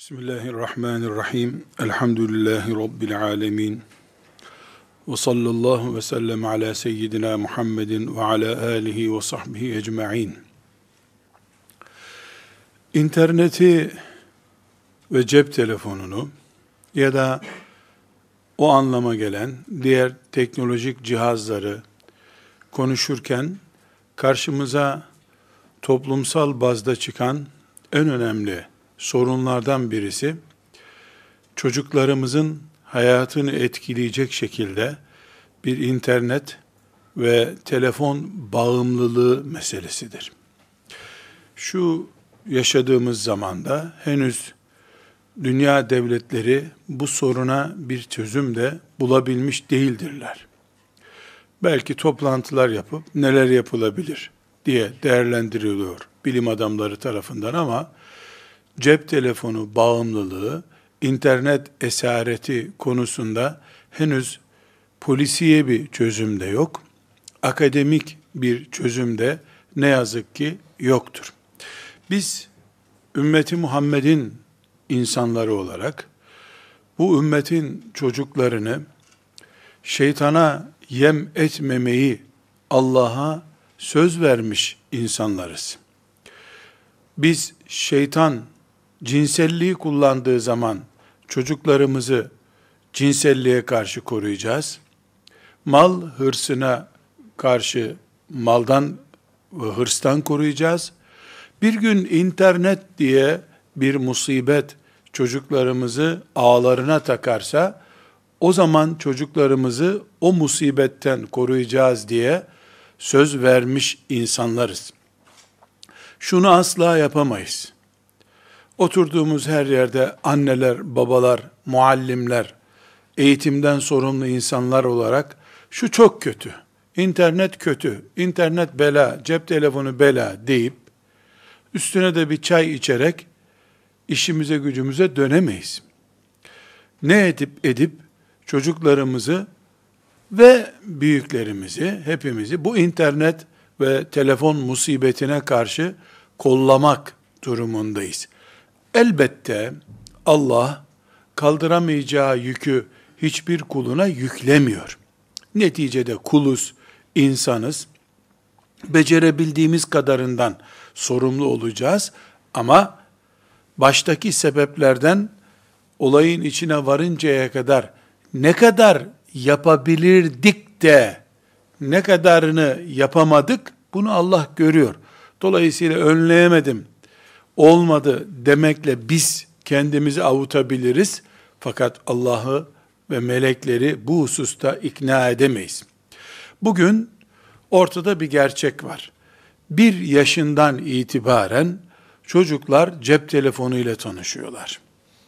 Bismillahirrahmanirrahim. Elhamdülillahi Rabbil alemin. Ve sallallahu ve sellem ala seyyidina Muhammedin ve ala alihi ve sahbihi ecma'in. İnterneti ve cep telefonunu ya da o anlama gelen diğer teknolojik cihazları konuşurken karşımıza toplumsal bazda çıkan en önemli sorunlardan birisi, çocuklarımızın hayatını etkileyecek şekilde bir internet ve telefon bağımlılığı meselesidir. Şu yaşadığımız zamanda henüz dünya devletleri bu soruna bir çözüm de bulabilmiş değildirler. Belki toplantılar yapıp neler yapılabilir diye değerlendiriliyor bilim adamları tarafından ama cep telefonu bağımlılığı, internet esareti konusunda henüz polisiye bir çözüm de yok. Akademik bir çözüm de ne yazık ki yoktur. Biz ümmeti Muhammed'in insanları olarak bu ümmetin çocuklarını şeytana yem etmemeyi Allah'a söz vermiş insanlarız. Biz şeytan cinselliği kullandığı zaman çocuklarımızı cinselliğe karşı koruyacağız. Mal hırsına karşı maldan ve hırstan koruyacağız. Bir gün internet diye bir musibet çocuklarımızı ağlarına takarsa o zaman çocuklarımızı o musibetten koruyacağız diye söz vermiş insanlarız. Şunu asla yapamayız. Oturduğumuz her yerde anneler, babalar, muallimler, eğitimden sorumlu insanlar olarak şu çok kötü, internet kötü, internet bela, cep telefonu bela deyip üstüne de bir çay içerek işimize gücümüze dönemeyiz. Ne edip çocuklarımızı ve büyüklerimizi, hepimizi bu internet ve telefon musibetine karşı kollamak durumundayız. Elbette Allah kaldıramayacağı yükü hiçbir kuluna yüklemiyor. Neticede kuluz, insanız. Becerebildiğimiz kadarından sorumlu olacağız ama baştaki sebeplerden olayın içine varıncaya kadar ne kadar yapabilirdik de ne kadarını yapamadık bunu Allah görüyor. Dolayısıyla önleyemedim, olmadı demekle biz kendimizi avutabiliriz. Fakat Allah'ı ve melekleri bu hususta ikna edemeyiz. Bugün ortada bir gerçek var. 1 yaşından itibaren çocuklar cep telefonu ile tanışıyorlar.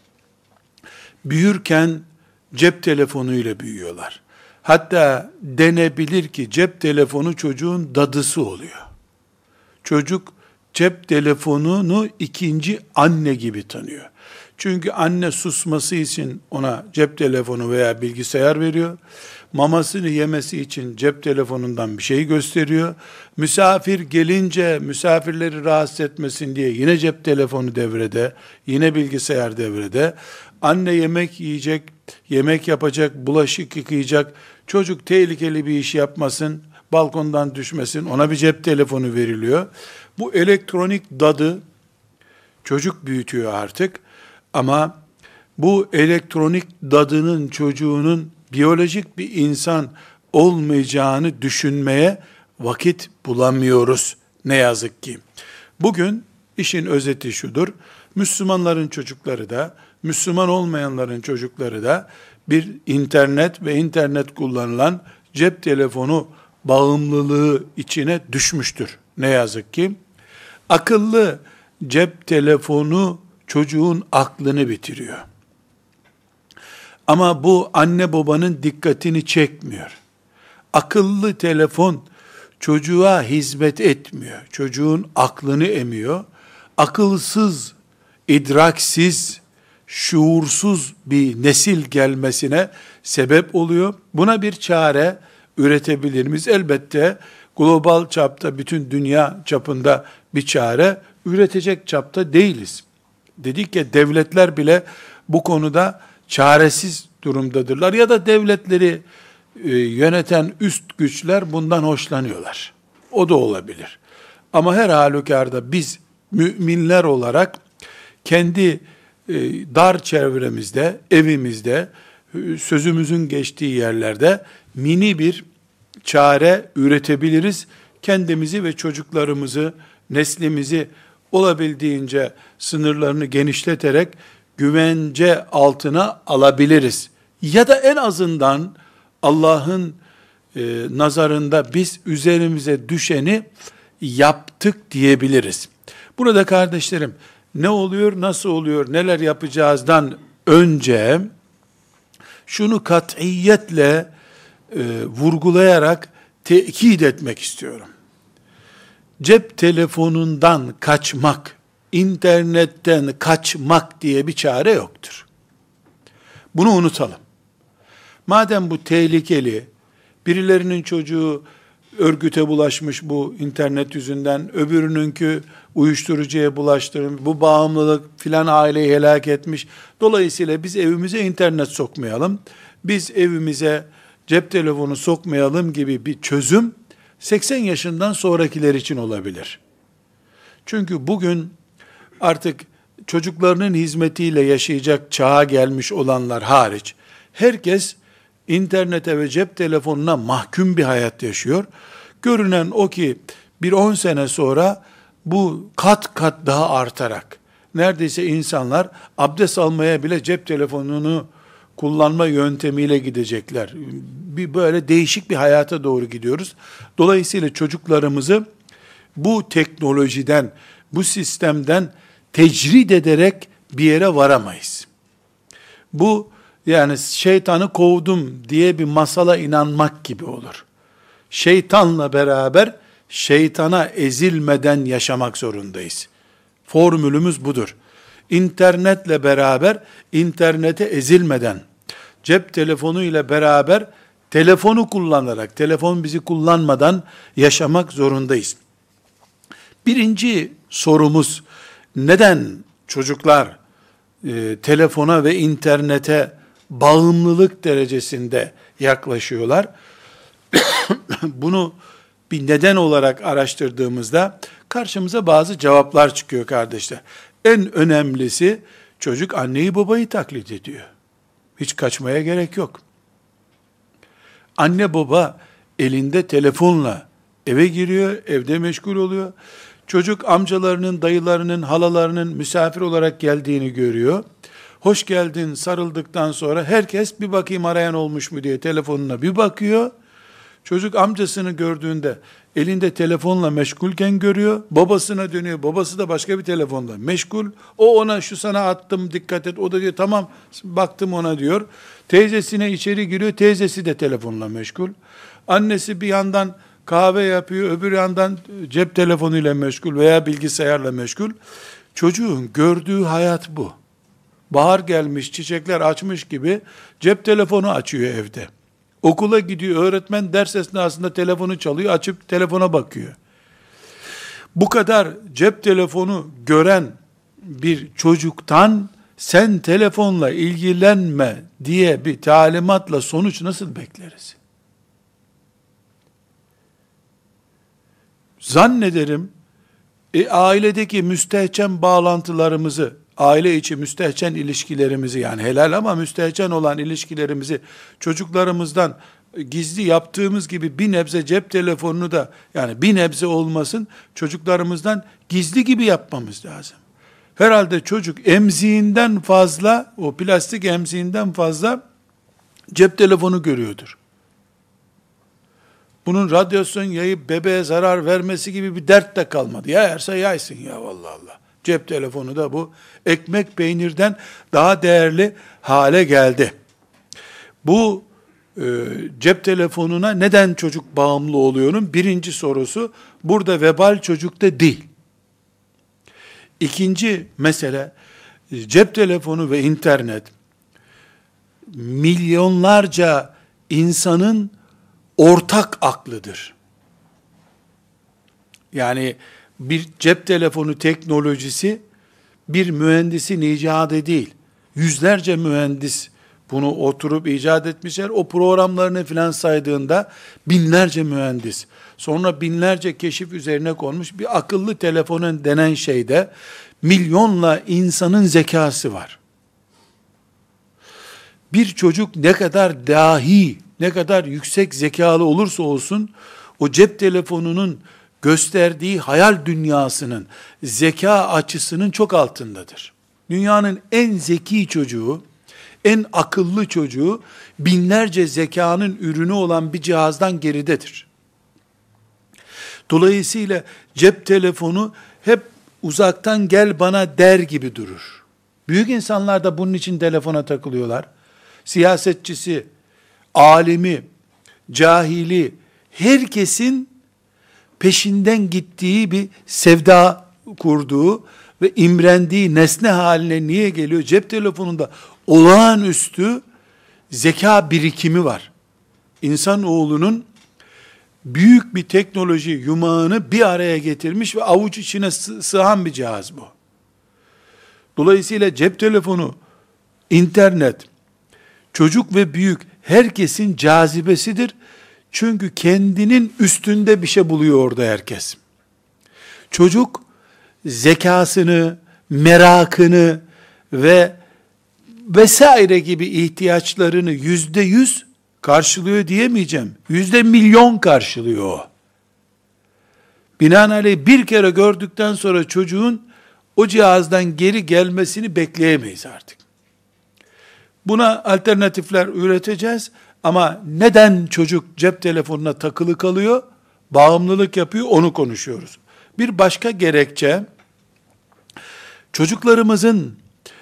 Büyürken cep telefonu ile büyüyorlar. Hatta denebilir ki cep telefonu çocuğun dadısı oluyor. Çocuk cep telefonunu ikinci anne gibi tanıyor. Çünkü anne susması için ona cep telefonu veya bilgisayar veriyor. Mamasını yemesi için cep telefonundan bir şey gösteriyor. Misafir gelince misafirleri rahatsız etmesin diye yine cep telefonu devrede, yine bilgisayar devrede. Anne yemek yiyecek, yemek yapacak, bulaşık yıkayacak. Çocuk tehlikeli bir iş yapmasın, balkondan düşmesin, ona bir cep telefonu veriliyor. Bu elektronik dadı çocuk büyütüyor artık. Ama bu elektronik dadının çocuğunun biyolojik bir insan olmayacağını düşünmeye vakit bulamıyoruz ne yazık ki. Bugün işin özeti şudur. Müslümanların çocukları da, Müslüman olmayanların çocukları da bir internet ve internet kullanılan cep telefonu bağımlılığı içine düşmüştür. Ne yazık ki. Akıllı cep telefonu çocuğun aklını bitiriyor. Ama bu anne babanın dikkatini çekmiyor. Akıllı telefon çocuğa hizmet etmiyor. Çocuğun aklını emiyor. Akılsız, idraksiz, şuursuz bir nesil gelmesine sebep oluyor. Buna bir çare üretebilir miyiz? Elbette global çapta, bütün dünya çapında bir çare üretecek çapta değiliz. Dedik ya, devletler bile bu konuda çaresiz durumdadırlar ya da devletleri yöneten üst güçler bundan hoşlanıyorlar. O da olabilir. Ama her halükarda biz müminler olarak kendi dar çevremizde, evimizde, sözümüzün geçtiği yerlerde mini bir çare üretebiliriz. Kendimizi ve çocuklarımızı, neslimizi olabildiğince sınırlarını genişleterek güvence altına alabiliriz. Ya da en azından Allah'ın nazarında biz üzerimize düşeni yaptık diyebiliriz. Burada kardeşlerim, ne oluyor, nasıl oluyor, neler yapacağızdan önce şunu katiyetle vurgulayarak tekit etmek istiyorum. Cep telefonundan kaçmak, internetten kaçmak diye bir çare yoktur. Bunu unutalım. Madem bu tehlikeli, birilerinin çocuğu örgüte bulaşmış bu internet yüzünden, öbürününkü uyuşturucuya bulaştırmış, bu bağımlılık filan aileyi helak etmiş. Dolayısıyla biz evimize internet sokmayalım, biz evimize cep telefonu sokmayalım gibi bir çözüm 80 yaşından sonrakiler için olabilir. Çünkü bugün artık çocuklarının hizmetiyle yaşayacak çağa gelmiş olanlar hariç, herkes internete ve cep telefonuna mahkum bir hayat yaşıyor. Görünen o ki bir 10 sene sonra bu kat kat daha artarak, neredeyse insanlar abdest almaya bile cep telefonunu kullanma yöntemiyle gidecekler. Bir böyle değişik bir hayata doğru gidiyoruz. Dolayısıyla çocuklarımızı bu teknolojiden, bu sistemden tecrid ederek bir yere varamayız. Bu yani şeytanı kovdum diye bir masala inanmak gibi olur. Şeytanla beraber şeytana ezilmeden yaşamak zorundayız. Formülümüz budur. İnternetle beraber internete ezilmeden, cep telefonu ile beraber telefonu kullanarak, telefon bizi kullanmadan yaşamak zorundayız. Birinci sorumuz, neden çocuklar telefona ve internete bağımlılık derecesinde yaklaşıyorlar? Bunu bir neden olarak araştırdığımızda karşımıza bazı cevaplar çıkıyor kardeşler. En önemlisi, çocuk anneyi babayı taklit ediyor. Hiç kaçmaya gerek yok. Anne baba elinde telefonla eve giriyor, evde meşgul oluyor. Çocuk amcalarının, dayılarının, halalarının misafir olarak geldiğini görüyor. Hoş geldin sarıldıktan sonra herkes bir bakayım arayan olmuş mu diye telefonuna bir bakıyor. Çocuk amcasını gördüğünde elinde telefonla meşgulken görüyor. Babasına dönüyor. Babası da başka bir telefonla meşgul. O ona şu sana attım dikkat et. O da diyor tamam baktım ona diyor. Teyzesine içeri giriyor. Teyzesi de telefonla meşgul. Annesi bir yandan kahve yapıyor. Öbür yandan cep telefonuyla meşgul veya bilgisayarla meşgul. Çocuğun gördüğü hayat bu. Bahar gelmiş, çiçekler açmış gibi cep telefonu açıyor evde. Okula gidiyor, öğretmen ders esnasında telefonu çalıyor, açıp telefona bakıyor. Bu kadar cep telefonu gören bir çocuktan sen telefonla ilgilenme diye bir talimatla sonuç nasıl bekleriz? Zannederim ailedeki müstehcen bağlantılarımızı, aile içi müstehcen ilişkilerimizi, yani helal ama müstehcen olan ilişkilerimizi çocuklarımızdan gizli yaptığımız gibi bir nebze cep telefonunu da, yani bir nebze olmasın, çocuklarımızdan gizli gibi yapmamız lazım. Herhalde çocuk emziğinden fazla, o plastik emziğinden fazla cep telefonu görüyordur. Bunun radyasyon yayıp bebeğe zarar vermesi gibi bir dert de kalmadı. Yayarsa yaysın ya vallahi Allah. Cep telefonu da bu ekmek peynirden daha değerli hale geldi. Bu cep telefonuna neden çocuk bağımlı oluyorum? Birinci sorusu burada vebal çocukta değil. İkinci mesele, cep telefonu ve internet milyonlarca insanın ortak aklıdır. Yani bir cep telefonu teknolojisi bir mühendisin icadı değil. Yüzlerce mühendis bunu oturup icat etmişler. O programlarını filan saydığında binlerce mühendis. Sonra binlerce keşif üzerine konmuş bir akıllı telefonun denen şeyde milyonla insanın zekası var. Bir çocuk ne kadar dahi, ne kadar yüksek zekalı olursa olsun, o cep telefonunun gösterdiği hayal dünyasının, zeka açısının çok altındadır. Dünyanın en zeki çocuğu, en akıllı çocuğu, binlerce zekanın ürünü olan bir cihazdan geridedir. Dolayısıyla cep telefonu hep uzaktan gel bana der gibi durur. Büyük insanlar da bunun için telefona takılıyorlar. Siyasetçisi, alimi, cahili, herkesin peşinden gittiği bir sevda kurduğu ve imrendiği nesne haline niye geliyor? Cep telefonunda olağanüstü zeka birikimi var. İnsanoğlunun büyük bir teknoloji yumağını bir araya getirmiş ve avuç içine sığan bir cihaz bu. Dolayısıyla cep telefonu, internet, çocuk ve büyük herkesin cazibesidir. Çünkü kendinin üstünde bir şey buluyor orada herkes. Çocuk zekasını, merakını ve vesaire gibi ihtiyaçlarını %100 karşılıyor diyemeyeceğim. %1.000.000 karşılıyor o. Binaenaleyh bir kere gördükten sonra çocuğun o cihazdan geri gelmesini bekleyemeyiz artık. Buna alternatifler üreteceğiz ama neden çocuk cep telefonuna takılı kalıyor, bağımlılık yapıyor, onu konuşuyoruz. Bir başka gerekçe, çocuklarımızın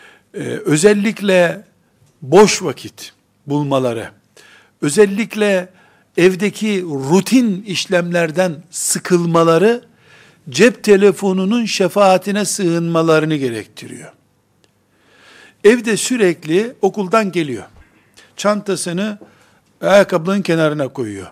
özellikle boş vakit bulmaları, özellikle evdeki rutin işlemlerden sıkılmaları, cep telefonunun şefaatine sığınmalarını gerektiriyor. Evde sürekli okuldan geliyor. Çantasını ayakkabının kenarına koyuyor.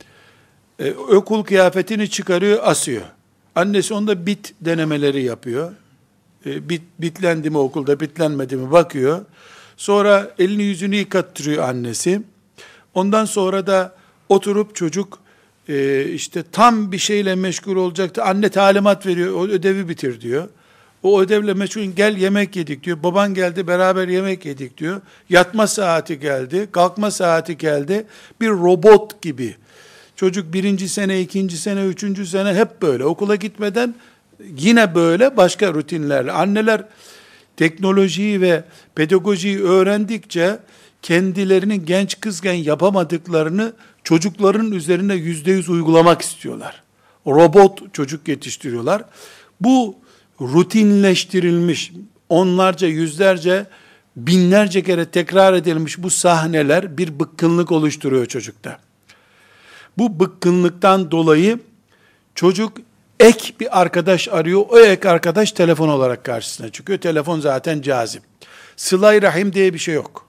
Okul kıyafetini çıkarıyor, asıyor. Annesi onda bit denemeleri yapıyor. Bitlendi mi okulda, bitlenmedi mi bakıyor. Sonra elini yüzünü yıkattırıyor annesi. Ondan sonra da oturup çocuk işte tam bir şeyle meşgul olacaktı. Anne talimat veriyor, o ödevi bitir diyor. O ödevle meşgul, gel yemek yedik diyor. Baban geldi, beraber yemek yedik diyor. Yatma saati geldi, kalkma saati geldi. Bir robot gibi. Çocuk 1. sene, 2. sene, 3. sene hep böyle. Okula gitmeden yine böyle başka rutinlerle. Anneler teknolojiyi ve pedagojiyi öğrendikçe kendilerinin genç kızken yapamadıklarını çocukların üzerine %100 uygulamak istiyorlar. Robot çocuk yetiştiriyorlar. Bu rutinleştirilmiş, onlarca, yüzlerce, binlerce kere tekrar edilmiş bu sahneler bir bıkkınlık oluşturuyor çocukta. Bu bıkkınlıktan dolayı çocuk ek bir arkadaş arıyor. O ek arkadaş telefon olarak karşısına çıkıyor. Telefon zaten cazip. Sıla-i Rahim diye bir şey yok.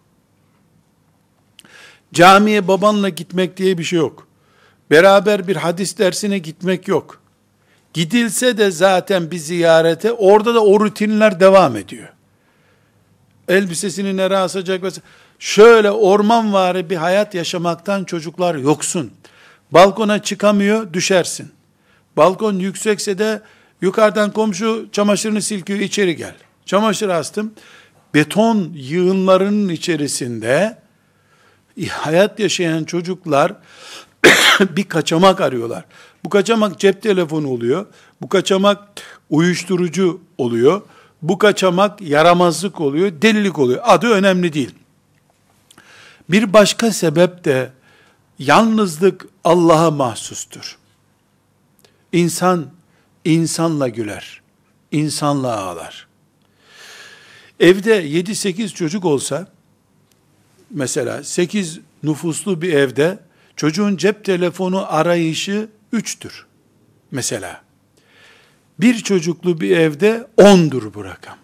Camiye babanla gitmek diye bir şey yok. Beraber bir hadis dersine gitmek yok. Gidilse de zaten bir ziyarete, orada da o rutinler devam ediyor. Elbisesini nereye asacak mesela. Şöyle ormanvari bir hayat yaşamaktan çocuklar yoksun. Balkona çıkamıyor, düşersin. Balkon yüksekse de yukarıdan komşu çamaşırını silkiyor, içeri gel. Çamaşır astım. Beton yığınlarının içerisinde hayat yaşayan çocuklar bir kaçamak arıyorlar. Bu kaçamak cep telefonu oluyor. Bu kaçamak uyuşturucu oluyor. Bu kaçamak yaramazlık oluyor, delilik oluyor. Adı önemli değil. Bir başka sebep de yalnızlık Allah'a mahsustur. İnsan insanla güler, insanla ağlar. Evde 7-8 çocuk olsa, mesela 8 nüfuslu bir evde çocuğun cep telefonu arayışı 3'tür. Mesela bir çocuklu bir evde 10'dur bu rakam.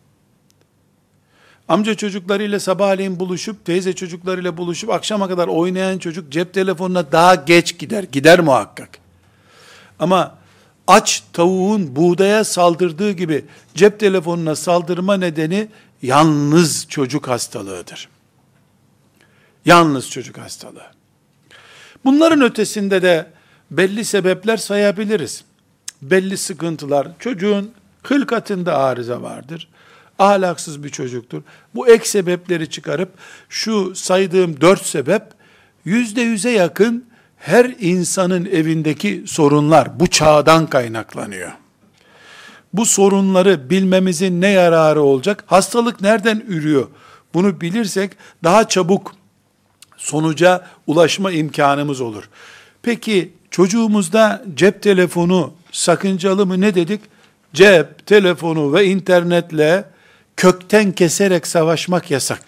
Amca çocuklarıyla sabahleyin buluşup, teyze çocuklarıyla buluşup akşama kadar oynayan çocuk cep telefonuna daha geç gider. Gider muhakkak. Ama Aç tavuğun buğdaya saldırdığı gibi cep telefonuna saldırma nedeni yalnız çocuk hastalığıdır. Yalnız çocuk hastalığı. Bunların ötesinde de belli sebepler sayabiliriz. Belli sıkıntılar, çocuğun hılkatında arıza vardır. Ahlaksız bir çocuktur. Bu ek sebepleri çıkarıp şu saydığım 4 sebep %100'e yakın her insanın evindeki sorunlar bu çağdan kaynaklanıyor. Bu sorunları bilmemizin ne yararı olacak? Hastalık nereden ürüyor? Bunu bilirsek daha çabuk sonuca ulaşma imkanımız olur. Peki çocuğumuzda cep telefonu sakıncalı mı, ne dedik? Cep telefonu ve internetle kökten keserek savaşmak yasak.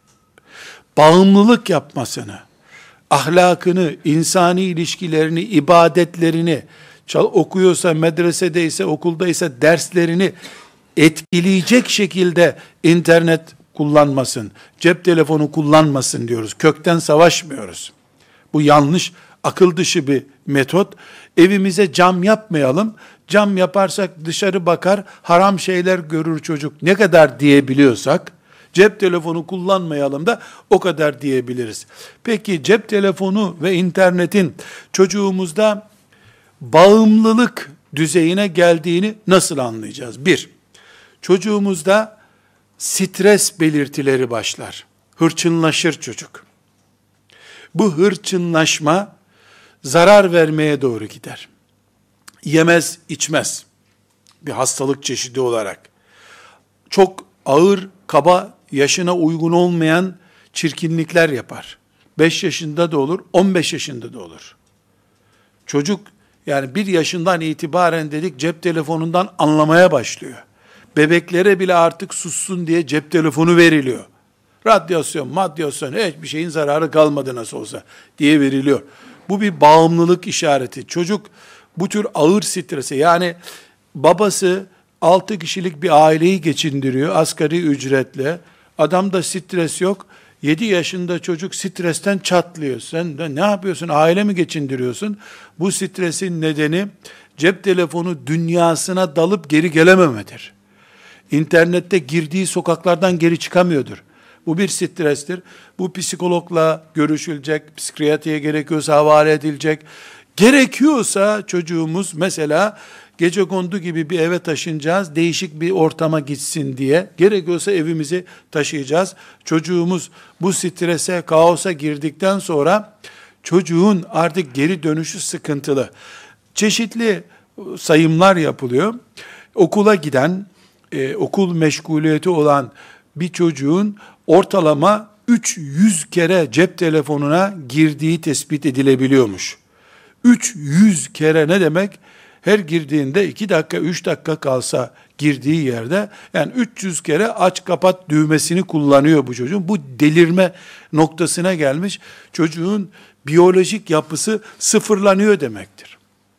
Bağımlılık yapmasını, ahlakını, insani ilişkilerini, ibadetlerini, okuyorsa, medresedeyse, okuldaysa derslerini etkileyecek şekilde internet kullanmasın, cep telefonu kullanmasın diyoruz. Kökten savaşmıyoruz. Bu yanlış, akıl dışı bir metot. Evimize cam yapmayalım. Cam yaparsak dışarı bakar, haram şeyler görür çocuk. Ne kadar diyebiliyorsak, cep telefonu kullanmayalım da o kadar diyebiliriz. Peki cep telefonu ve internetin çocuğumuzda bağımlılık düzeyine geldiğini nasıl anlayacağız? 1. Çocuğumuzda stres belirtileri başlar. Hırçınlaşır çocuk. Bu hırçınlaşma zarar vermeye doğru gider. Yemez, içmez. Bir hastalık çeşidi olarak. Çok ağır, kaba, yaşına uygun olmayan çirkinlikler yapar. 5 yaşında da olur, 15 yaşında da olur. Çocuk yani 1 yaşından itibaren dedik cep telefonundan anlamaya başlıyor. Bebeklere bile artık sussun diye cep telefonu veriliyor. Radyasyon, madyasyon, hiçbir şeyin zararı kalmadı nasıl olsa diye veriliyor. Bu bir bağımlılık işareti. Çocuk bu tür ağır strese, yani babası 6 kişilik bir aileyi geçindiriyor asgari ücretle. Adamda stres yok. 7 yaşında çocuk stresten çatlıyor. Sen de ne yapıyorsun? Aile mi geçindiriyorsun? Bu stresin nedeni cep telefonu dünyasına dalıp geri gelememedir. İnternette girdiği sokaklardan geri çıkamıyordur. Bu bir strestir. Bu psikologla görüşülecek, psikiyatriye gerekiyorsa havale edilecek. Gerekiyorsa çocuğumuz mesela gecekondu gibi bir eve taşınacağız, değişik bir ortama gitsin diye, gerekiyorsa evimizi taşıyacağız. Çocuğumuz bu strese, kaosa girdikten sonra çocuğun artık geri dönüşü sıkıntılı. Çeşitli sayımlar yapılıyor. Okula giden, okul meşguliyeti olan bir çocuğun ortalama 300 kere cep telefonuna girdiği tespit edilebiliyormuş. 300 kere ne demek? Her girdiğinde 2 dakika, 3 dakika kalsa girdiği yerde, yani 300 kere aç kapat düğmesini kullanıyor bu çocuğun. Bu delirme noktasına gelmiş. Çocuğun biyolojik yapısı sıfırlanıyor demektir.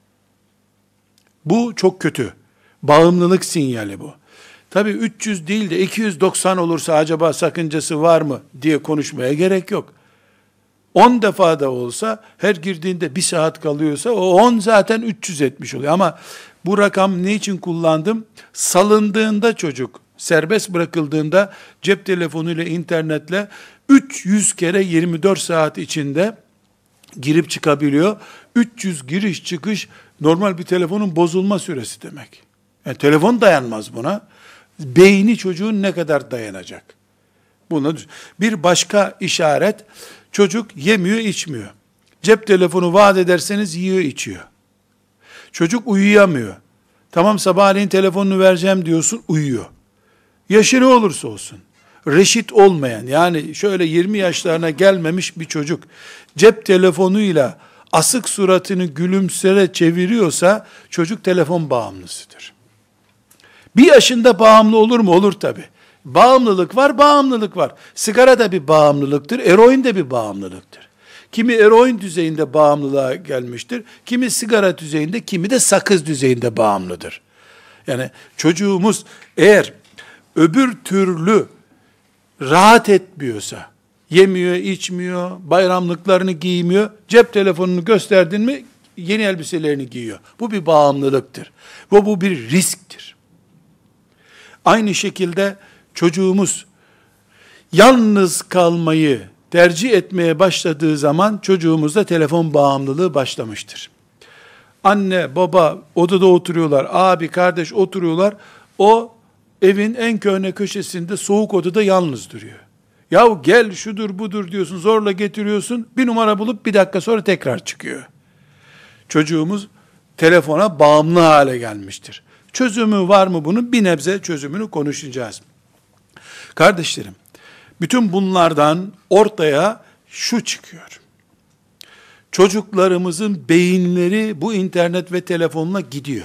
Bu çok kötü. Bağımlılık sinyali bu. Tabii 300 değil de 290 olursa acaba sakıncası var mı diye konuşmaya gerek yok. 10 defa da olsa her girdiğinde 1 saat kalıyorsa o 10 zaten 300 etmiş oluyor. Ama bu rakam ne için kullandım? Salındığında çocuk, serbest bırakıldığında cep telefonuyla, internetle 300 kere 24 saat içinde girip çıkabiliyor. 300 giriş çıkış normal bir telefonun bozulma süresi demek. Yani telefon dayanmaz buna. Beyni çocuğun ne kadar dayanacak? Bunu bir başka işaret, çocuk yemiyor, içmiyor. Cep telefonu vaat ederseniz yiyor, içiyor. Çocuk uyuyamıyor. Tamam, sabahleyin telefonunu vereceğim diyorsun, uyuyor. Yaşı ne olursa olsun. Reşit olmayan, yani şöyle 20 yaşlarına gelmemiş bir çocuk cep telefonuyla asık suratını gülümsere çeviriyorsa çocuk telefon bağımlısıdır. 1 yaşında bağımlı olur mu? Olur tabi. Bağımlılık var, bağımlılık var. Sigara da bir bağımlılıktır, eroin de bir bağımlılıktır. Kimi eroin düzeyinde bağımlılığa gelmiştir, kimi sigara düzeyinde, kimi de sakız düzeyinde bağımlıdır. Yani çocuğumuz eğer öbür türlü rahat etmiyorsa, yemiyor, içmiyor, bayramlıklarını giymiyor, cep telefonunu gösterdin mi yeni elbiselerini giyiyor. Bu bir bağımlılıktır. Bu bir risktir. Aynı şekilde çocuğumuz yalnız kalmayı tercih etmeye başladığı zaman çocuğumuzda telefon bağımlılığı başlamıştır. Anne, baba odada oturuyorlar, abi, kardeş oturuyorlar. O evin en köhne köşesinde soğuk odada yalnız duruyor. Yahu gel şudur budur diyorsun, zorla getiriyorsun, bir numara bulup bir dakika sonra tekrar çıkıyor. Çocuğumuz telefona bağımlı hale gelmiştir. Çözümü var mı bunun? Bir nebze çözümünü konuşacağız. Kardeşlerim, bütün bunlardan ortaya şu çıkıyor. Çocuklarımızın beyinleri bu internet ve telefonla gidiyor.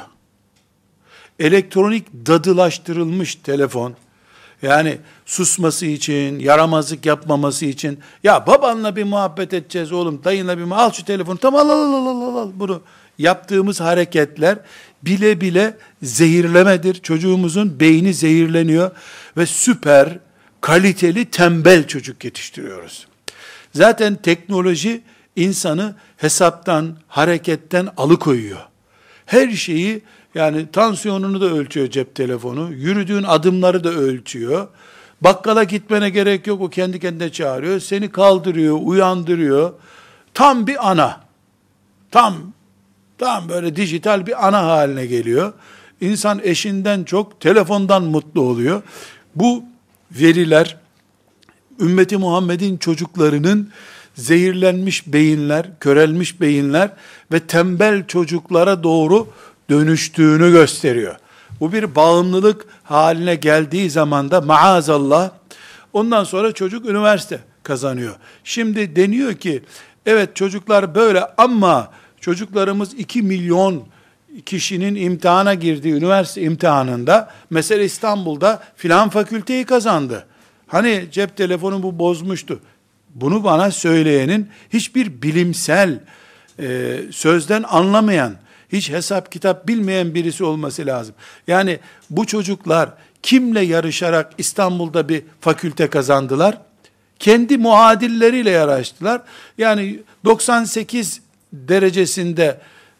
Elektronik dadılaştırılmış telefon, yani susması için, yaramazlık yapmaması için, ya babanla bir muhabbet edeceğiz oğlum, dayınla bir al şu telefonu, tamam al, bunu yaptığımız hareketler bile bile zehirlemedir. Çocuğumuzun beyni zehirleniyor ve süper, kaliteli, tembel çocuk yetiştiriyoruz. Zaten teknoloji insanı hesaptan, hareketten alıkoyuyor. Her şeyi, yani tansiyonunu da ölçüyor cep telefonu, yürüdüğün adımları da ölçüyor. Bakkala gitmene gerek yok, o kendi kendine çağırıyor, seni kaldırıyor, uyandırıyor. Tam bir ana, tam böyle dijital bir ana haline geliyor. İnsan eşinden çok telefondan mutlu oluyor. Bu veriler, ümmeti Muhammed'in çocuklarının zehirlenmiş beyinler, körelmiş beyinler ve tembel çocuklara doğru dönüştüğünü gösteriyor. Bu bir bağımlılık haline geldiği zaman da maazallah, ondan sonra çocuk üniversite kazanıyor. Şimdi deniyor ki, evet çocuklar böyle ama çocuklarımız 2 milyon kişinin imtihana girdiği üniversite imtihanında, mesela İstanbul'da filan fakülteyi kazandı. Hani cep telefonu bu bozmuştu. Bunu bana söyleyenin hiçbir bilimsel sözden anlamayan, hiç hesap kitap bilmeyen birisi olması lazım. Yani bu çocuklar kimle yarışarak İstanbul'da bir fakülte kazandılar? Kendi muadilleriyle yarıştılar. Yani 98 derecesinde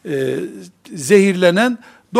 zehirlenen,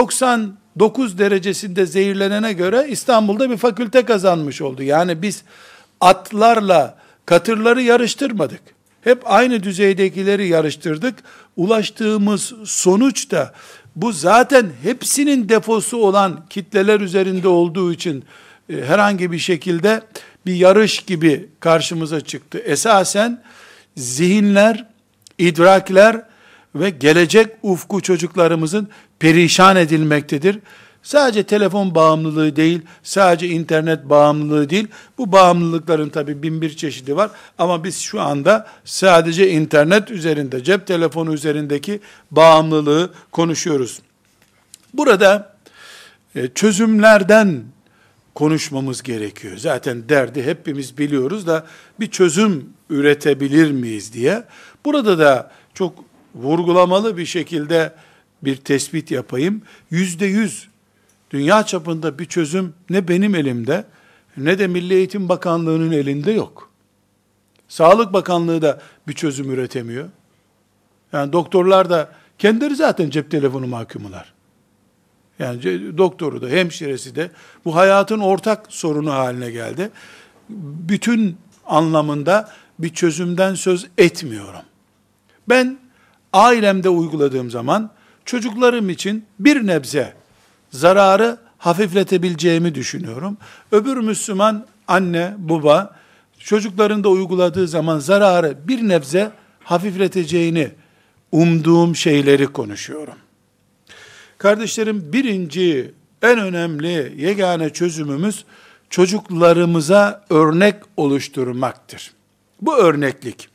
99 derecesinde zehirlenene göre İstanbul'da bir fakülte kazanmış oldu. Yani biz atlarla katırları yarıştırmadık. Hep aynı düzeydekileri yarıştırdık. Ulaştığımız sonuç da bu, zaten hepsinin defosu olan kitleler üzerinde olduğu için herhangi bir şekilde bir yarış gibi karşımıza çıktı. Esasen zihinler, idrakler ve gelecek ufku çocuklarımızın perişan edilmektedir. Sadece telefon bağımlılığı değil, sadece internet bağımlılığı değil, bu bağımlılıkların tabi bin bir çeşidi var. Ama biz şu anda sadece internet üzerinde, cep telefonu üzerindeki bağımlılığı konuşuyoruz. Burada çözümlerden konuşmamız gerekiyor. Zaten derdi hepimiz biliyoruz da bir çözüm üretebilir miyiz diye. Burada da çok vurgulamalı bir şekilde bir tespit yapayım. %100 dünya çapında bir çözüm ne benim elimde ne de Milli Eğitim Bakanlığı'nın elinde yok. Sağlık Bakanlığı da bir çözüm üretemiyor. Yani doktorlar da kendileri zaten cep telefonu mahkumlar. Yani doktoru da hemşiresi de bu hayatın ortak sorunu haline geldi. Bütün anlamında bir çözümden söz etmiyorum. Ben ailemde uyguladığım zaman çocuklarım için bir nebze zararı hafifletebileceğimi düşünüyorum. Öbür Müslüman anne, baba çocuklarında uyguladığı zaman zararı bir nebze hafifleteceğini umduğum şeyleri konuşuyorum. Kardeşlerim, birinci, en önemli, yegane çözümümüz çocuklarımıza örnek oluşturmaktır. Bu örneklik,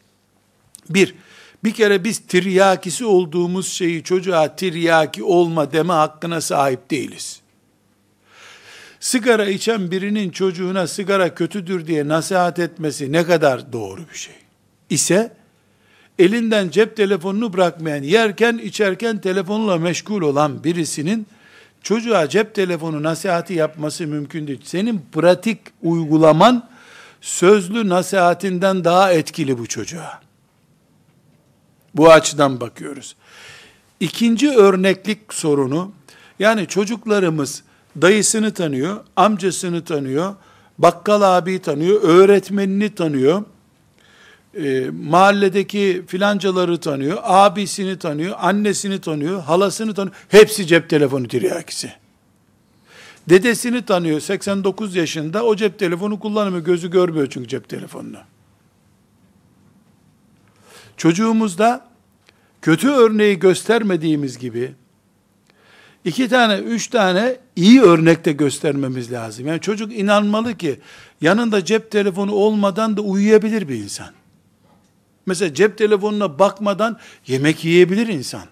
bir kere biz tiryakisi olduğumuz şeyi çocuğa tiryaki olma deme hakkına sahip değiliz. Sigara içen birinin çocuğuna sigara kötüdür diye nasihat etmesi ne kadar doğru bir şey ise, elinden cep telefonunu bırakmayan, yerken içerken telefonla meşgul olan birisinin çocuğa cep telefonu nasihati yapması mümkün değil. Senin pratik uygulaman sözlü nasihatinden daha etkili bu çocuğa. Bu açıdan bakıyoruz. İkinci örneklik sorunu, yani çocuklarımız dayısını tanıyor, amcasını tanıyor, bakkal abiyi tanıyor, öğretmenini tanıyor, mahalledeki filancaları tanıyor, abisini tanıyor, annesini tanıyor, halasını tanıyor. Hepsi cep telefonu tiryakisi. Dedesini tanıyor, 89 yaşında, o cep telefonu kullanmıyor, gözü görmüyor çünkü cep telefonunu. Çocuğumuzda kötü örneği göstermediğimiz gibi, 2 tane, 3 tane iyi örnek de göstermemiz lazım. Yani çocuk inanmalı ki, yanında cep telefonu olmadan da uyuyabilir bir insan. Mesela cep telefonuna bakmadan yemek yiyebilir insan.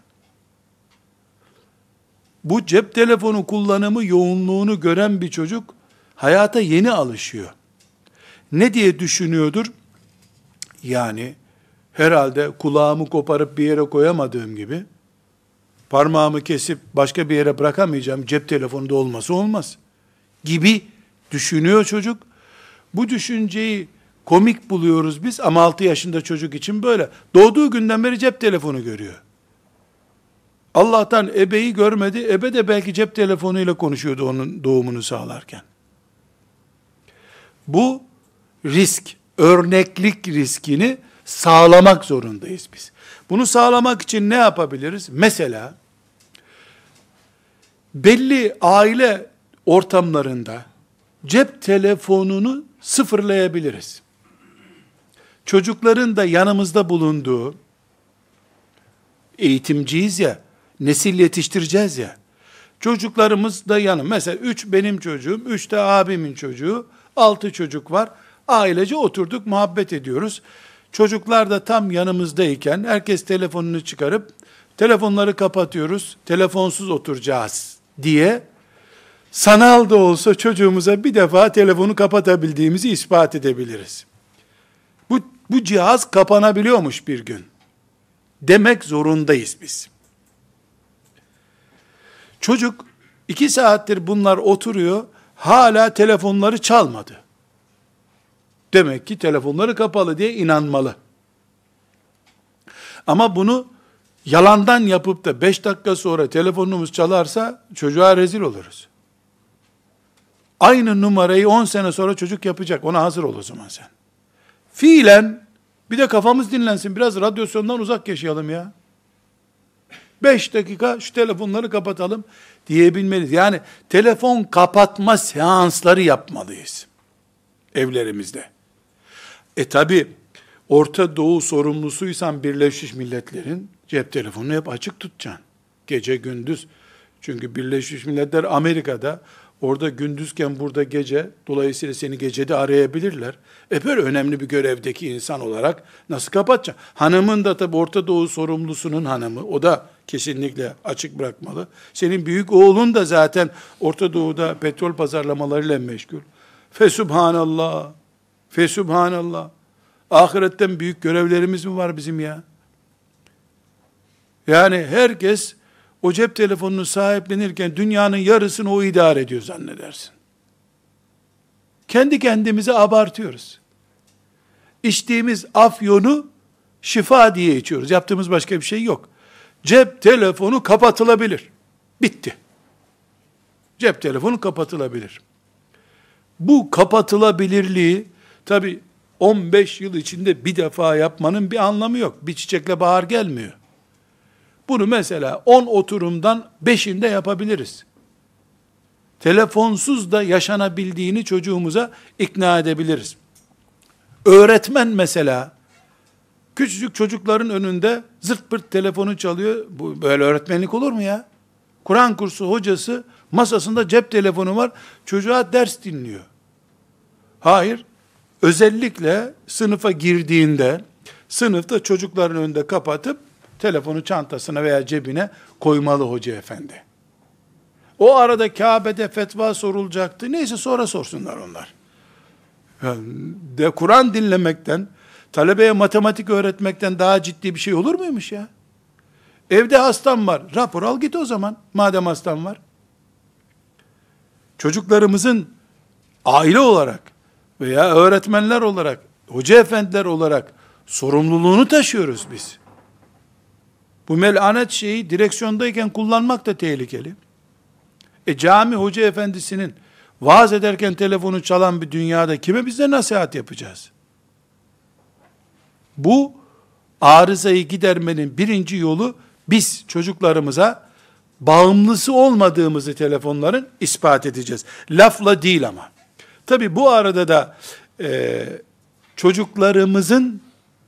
Bu cep telefonu kullanımı yoğunluğunu gören bir çocuk, hayata yeni alışıyor. Ne diye düşünüyordur? Yani, herhalde kulağımı koparıp bir yere koyamadığım gibi, parmağımı kesip başka bir yere bırakamayacağım, cep telefonunda olması olmaz gibi düşünüyor çocuk. Bu düşünceyi komik buluyoruz biz ama 6 yaşında çocuk için böyle. Doğduğu günden beri cep telefonu görüyor. Allah'tan ebeyi görmedi. Ebe de belki cep telefonuyla konuşuyordu onun doğumunu sağlarken. Bu risk, örneklik riskini sağlamak zorundayız biz. Bunu sağlamak için ne yapabiliriz? Mesela, belli aile ortamlarında cep telefonunu sıfırlayabiliriz. Çocukların da yanımızda bulunduğu, eğitimciyiz ya, nesil yetiştireceğiz ya, çocuklarımız da mesela 3 benim çocuğum, 3 de abimin çocuğu, 6 çocuk var, ailece oturduk, muhabbet ediyoruz. Çocuklar da tam yanımızdayken, herkes telefonunu çıkarıp, telefonları kapatıyoruz, telefonsuz oturacağız diye, sanal da olsa çocuğumuza bir defa telefonu kapatabildiğimizi ispat edebiliriz. Bu cihaz kapanabiliyormuş bir gün demek zorundayız biz. Çocuk 2 saattir bunlar oturuyor, hala telefonları çalmadı. Demek ki telefonları kapalı diye inanmalı. Ama bunu yalandan yapıp da 5 dakika sonra telefonumuz çalarsa çocuğa rezil oluruz. Aynı numarayı 10 sene sonra çocuk yapacak. Ona hazır ol o zaman sen. Fiilen bir de kafamız dinlensin. Biraz radyasyondan uzak yaşayalım ya. 5 dakika şu telefonları kapatalım diyebilmeliyiz. Yani telefon kapatma seansları yapmalıyız evlerimizde. Tabi Orta Doğu sorumlusuysan Birleşmiş Milletler'in cep telefonunu hep açık tutacaksın. Gece gündüz. Çünkü Birleşmiş Milletler Amerika'da, orada gündüzken burada gece, dolayısıyla seni gecede arayabilirler. Böyle önemli bir görevdeki insan olarak nasıl kapatacaksın? Hanımın da tabi Orta Doğu sorumlusunun hanımı, o da kesinlikle açık bırakmalı. Senin büyük oğlun da zaten Orta Doğu'da petrol pazarlamalarıyla meşgul. Fesubhanallah, fesubhanallah. Ahiretten büyük görevlerimiz mi var bizim ya? Yani herkes o cep telefonunu sahiplenirken dünyanın yarısını o idare ediyor zannedersin. Kendi kendimize abartıyoruz. İçtiğimiz afyonu şifa diye içiyoruz. Yaptığımız başka bir şey yok. Cep telefonu kapatılabilir. Bitti. Cep telefonu kapatılabilir. Bu kapatılabilirliği tabi 15 yıl içinde bir defa yapmanın bir anlamı yok. Bir çiçekle bahar gelmiyor. Bunu mesela 10 oturumdan 5'inde yapabiliriz. Telefonsuz da yaşanabildiğini çocuğumuza ikna edebiliriz. Öğretmen mesela, küçücük çocukların önünde zırt pırt telefonu çalıyor. Bu böyle öğretmenlik olur mu ya? Kur'an kursu hocası masasında cep telefonu var, çocuğa ders dinliyor. Hayır, özellikle sınıfa girdiğinde, sınıfta çocukların önünde kapatıp, telefonu çantasına veya cebine koymalı hoca efendi. O arada Kabe'de fetva sorulacaktı. Neyse sonra sorsunlar onlar. Kur'an dinlemekten, talebeye matematik öğretmekten daha ciddi bir şey olur muymuş ya? Evde hastam var. Rapor al git o zaman. Madem hastam var. Çocuklarımızın aile olarak veya öğretmenler olarak, hoca efendiler olarak sorumluluğunu taşıyoruz biz. Bu melanet şeyi direksiyondayken kullanmak da tehlikeli. Cami hoca efendisinin vaaz ederken telefonu çalan bir dünyada kime biz de nasihat yapacağız? Bu arızayı gidermenin birinci yolu, biz çocuklarımıza bağımlısı olmadığımızı telefonların ispat edeceğiz. Lafla değil ama. Tabi bu arada da çocuklarımızın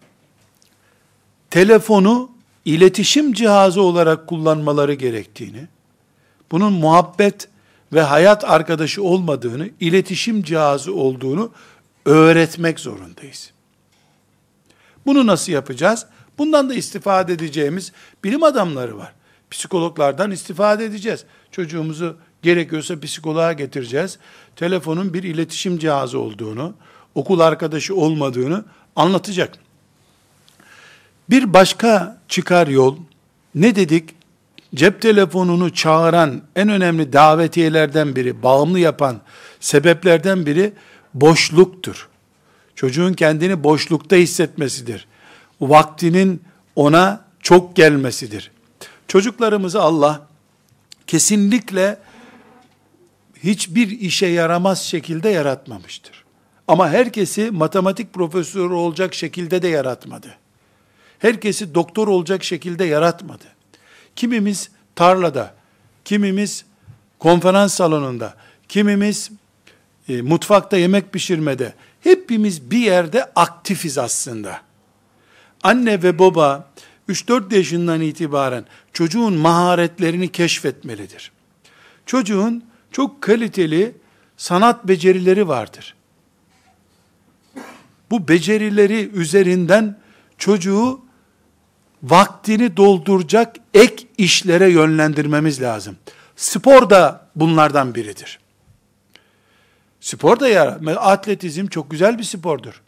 telefonu iletişim cihazı olarak kullanmaları gerektiğini, bunun muhabbet ve hayat arkadaşı olmadığını, iletişim cihazı olduğunu öğretmek zorundayız. Bunu nasıl yapacağız? Bundan da istifade edeceğimiz bilim adamları var. Psikologlardan istifade edeceğiz. Çocuğumuzu gerekiyorsa psikoloğa getireceğiz. Telefonun bir iletişim cihazı olduğunu, okul arkadaşı olmadığını anlatacak. Bir başka çıkar yol, ne dedik? Cep telefonunu çağıran en önemli davetiyelerden biri, bağımlı yapan sebeplerden biri boşluktur. Çocuğun kendini boşlukta hissetmesidir. Vaktinin ona çok gelmesidir. Çocuklarımızı Allah kesinlikle hiçbir işe yaramaz şekilde yaratmamıştır. Ama herkesi matematik profesörü olacak şekilde de yaratmadı. Herkesi doktor olacak şekilde yaratmadı. Kimimiz tarlada, kimimiz konferans salonunda, kimimiz mutfakta yemek pişirmede, hepimiz bir yerde aktifiz aslında. Anne ve baba 3-4 yaşından itibaren çocuğun maharetlerini keşfetmelidir. Çocuğun çok kaliteli sanat becerileri vardır. Bu becerileri üzerinden çocuğu vaktini dolduracak ek işlere yönlendirmemiz lazım. Spor da bunlardan biridir. Spor da atletizm çok güzel bir spordur.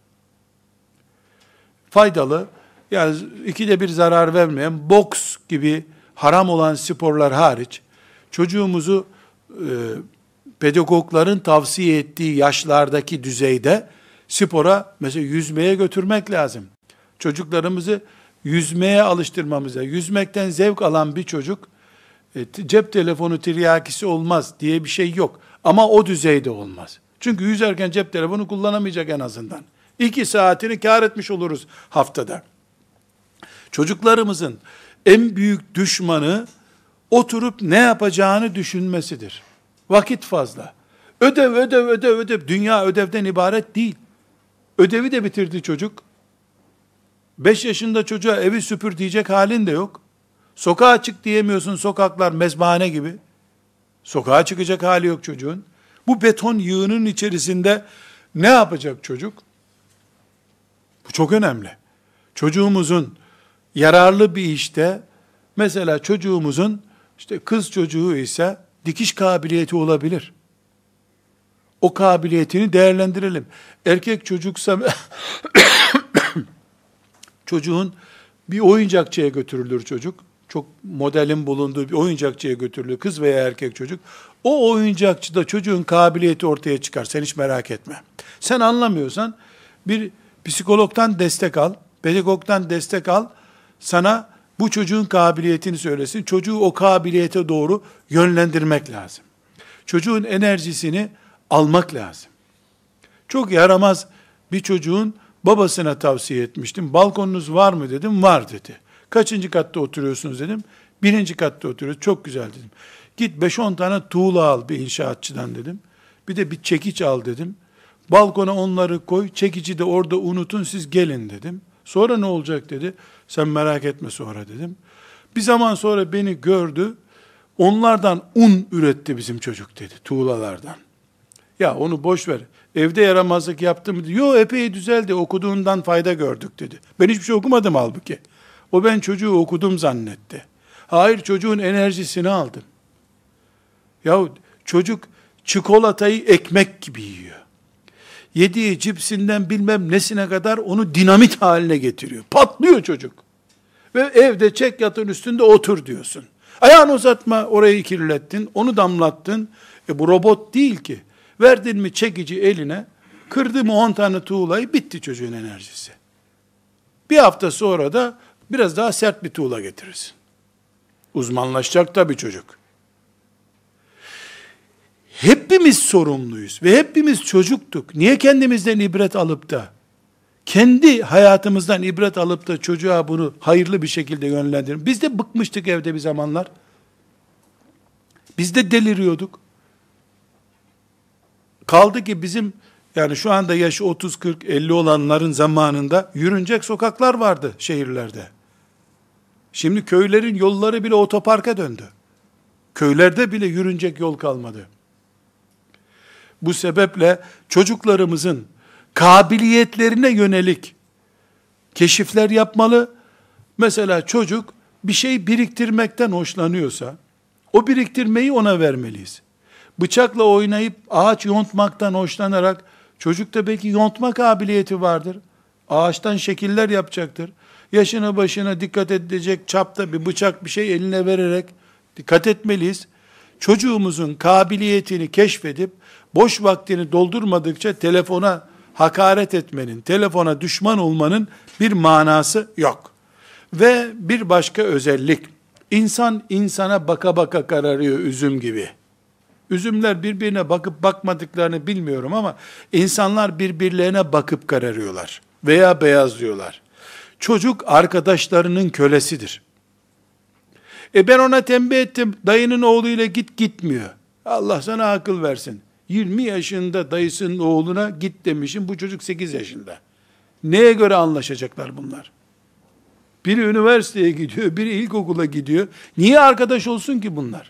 Faydalı, yani ikide bir zarar vermeyen, boks gibi haram olan sporlar hariç, çocuğumuzu pedagogların tavsiye ettiği yaşlardaki düzeyde spora, mesela yüzmeye götürmek lazım. Çocuklarımızı yüzmeye alıştırmamıza, yüzmekten zevk alan bir çocuk, cep telefonu tiryakisi olmaz diye bir şey yok. Ama o düzeyde olmaz. Çünkü yüzerken cep telefonu kullanamayacak en azından. 2 saatini kâr etmiş oluruz haftada. Çocuklarımızın en büyük düşmanı oturup ne yapacağını düşünmesidir. Vakit fazla. Ödev. Dünya ödevden ibaret değil. Ödevi de bitirdi çocuk. 5 yaşında çocuğa evi süpür diyecek halin de yok. Sokağa çık diyemiyorsun, sokaklar mezbahane gibi. Sokağa çıkacak hali yok çocuğun. Bu beton yığının içerisinde ne yapacak çocuk? Bu çok önemli. Çocuğumuzun yararlı bir işte, mesela çocuğumuzun işte kız çocuğu ise dikiş kabiliyeti olabilir. O kabiliyetini değerlendirelim. Erkek çocuksa çocuğun bir oyuncakçıya götürülür çocuk. Çok modelin bulunduğu bir oyuncakçıya götürülür kız veya erkek çocuk. O oyuncakçıda çocuğun kabiliyeti ortaya çıkar. Sen hiç merak etme. Sen anlamıyorsan bir psikologdan destek al, pedagogdan destek al. Sana bu çocuğun kabiliyetini söylesin. Çocuğu o kabiliyete doğru yönlendirmek lazım. Çocuğun enerjisini almak lazım. Çok yaramaz bir çocuğun babasına tavsiye etmiştim. Balkonunuz var mı dedim. Var dedi. Kaçıncı katta oturuyorsunuz dedim. 1. katta oturuyoruz. Çok güzel dedim. Git 5-10 tane tuğla al bir inşaatçıdan dedim. Bir de bir çekiç al dedim. Balkona onları koy. Çekici de orada unutun, siz gelin dedim. Sonra ne olacak dedi. Sen merak etme sonra dedim. Bir zaman sonra beni gördü. Onlardan un üretti bizim çocuk dedi. Tuğlalardan. Ya onu boş ver. Evde yaramazlık yaptı mı? Yo, epey düzeldi. Okuduğundan fayda gördük dedi. Ben hiçbir şey okumadım halbuki. O ben çocuğu okudum zannetti. Hayır, çocuğun enerjisini aldım. Ya çocuk çikolatayı ekmek gibi yiyor. Yediği cipsinden bilmem nesine kadar onu dinamit haline getiriyor. Patlıyor çocuk. Ve evde çek yatın üstünde otur diyorsun. Ayağını uzatma, orayı kirlettin, onu damlattın. Bu robot değil ki. Verdin mi çekici eline, kırdı mı 10 tane tuğlayı, bitti çocuğun enerjisi. Bir hafta sonra da biraz daha sert bir tuğla getirirsin. Uzmanlaşacak tabii çocuk. Hepimiz sorumluyuz ve hepimiz çocuktuk. Niye kendimizden ibret alıp da, kendi hayatımızdan ibret alıp da çocuğa bunu hayırlı bir şekilde yönlendirelim? Biz de bıkmıştık evde bir zamanlar. Biz de deliriyorduk. Kaldı ki bizim, yani şu anda yaşı 30, 40, 50 olanların zamanında yürünecek sokaklar vardı şehirlerde. Şimdi köylerin yolları bile otoparka döndü. Köylerde bile yürünecek yol kalmadı. Bu sebeple çocuklarımızın kabiliyetlerine yönelik keşifler yapmalı. Mesela çocuk bir şey biriktirmekten hoşlanıyorsa, o biriktirmeyi ona vermeliyiz. Bıçakla oynayıp ağaç yontmaktan hoşlanarak, çocukta belki yontma kabiliyeti vardır. Ağaçtan şekiller yapacaktır. Yaşına başına dikkat edecek çapta bir bıçak, bir şey eline vererek dikkat etmeliyiz. Çocuğumuzun kabiliyetini keşfedip, boş vaktini doldurmadıkça telefona hakaret etmenin, telefona düşman olmanın bir manası yok. Ve bir başka özellik, insan insana baka baka kararıyor, üzüm gibi. Üzümler birbirine bakıp bakmadıklarını bilmiyorum ama insanlar birbirlerine bakıp kararıyorlar veya beyazlıyorlar. Çocuk arkadaşlarının kölesidir. Ben ona tembih ettim, dayının oğluyla gitmiyor. Allah sana akıl versin. 20 yaşında dayısının oğluna git demişim, bu çocuk 8 yaşında. Neye göre anlaşacaklar bunlar? Biri üniversiteye gidiyor, biri ilkokula gidiyor. Niye arkadaş olsun ki bunlar?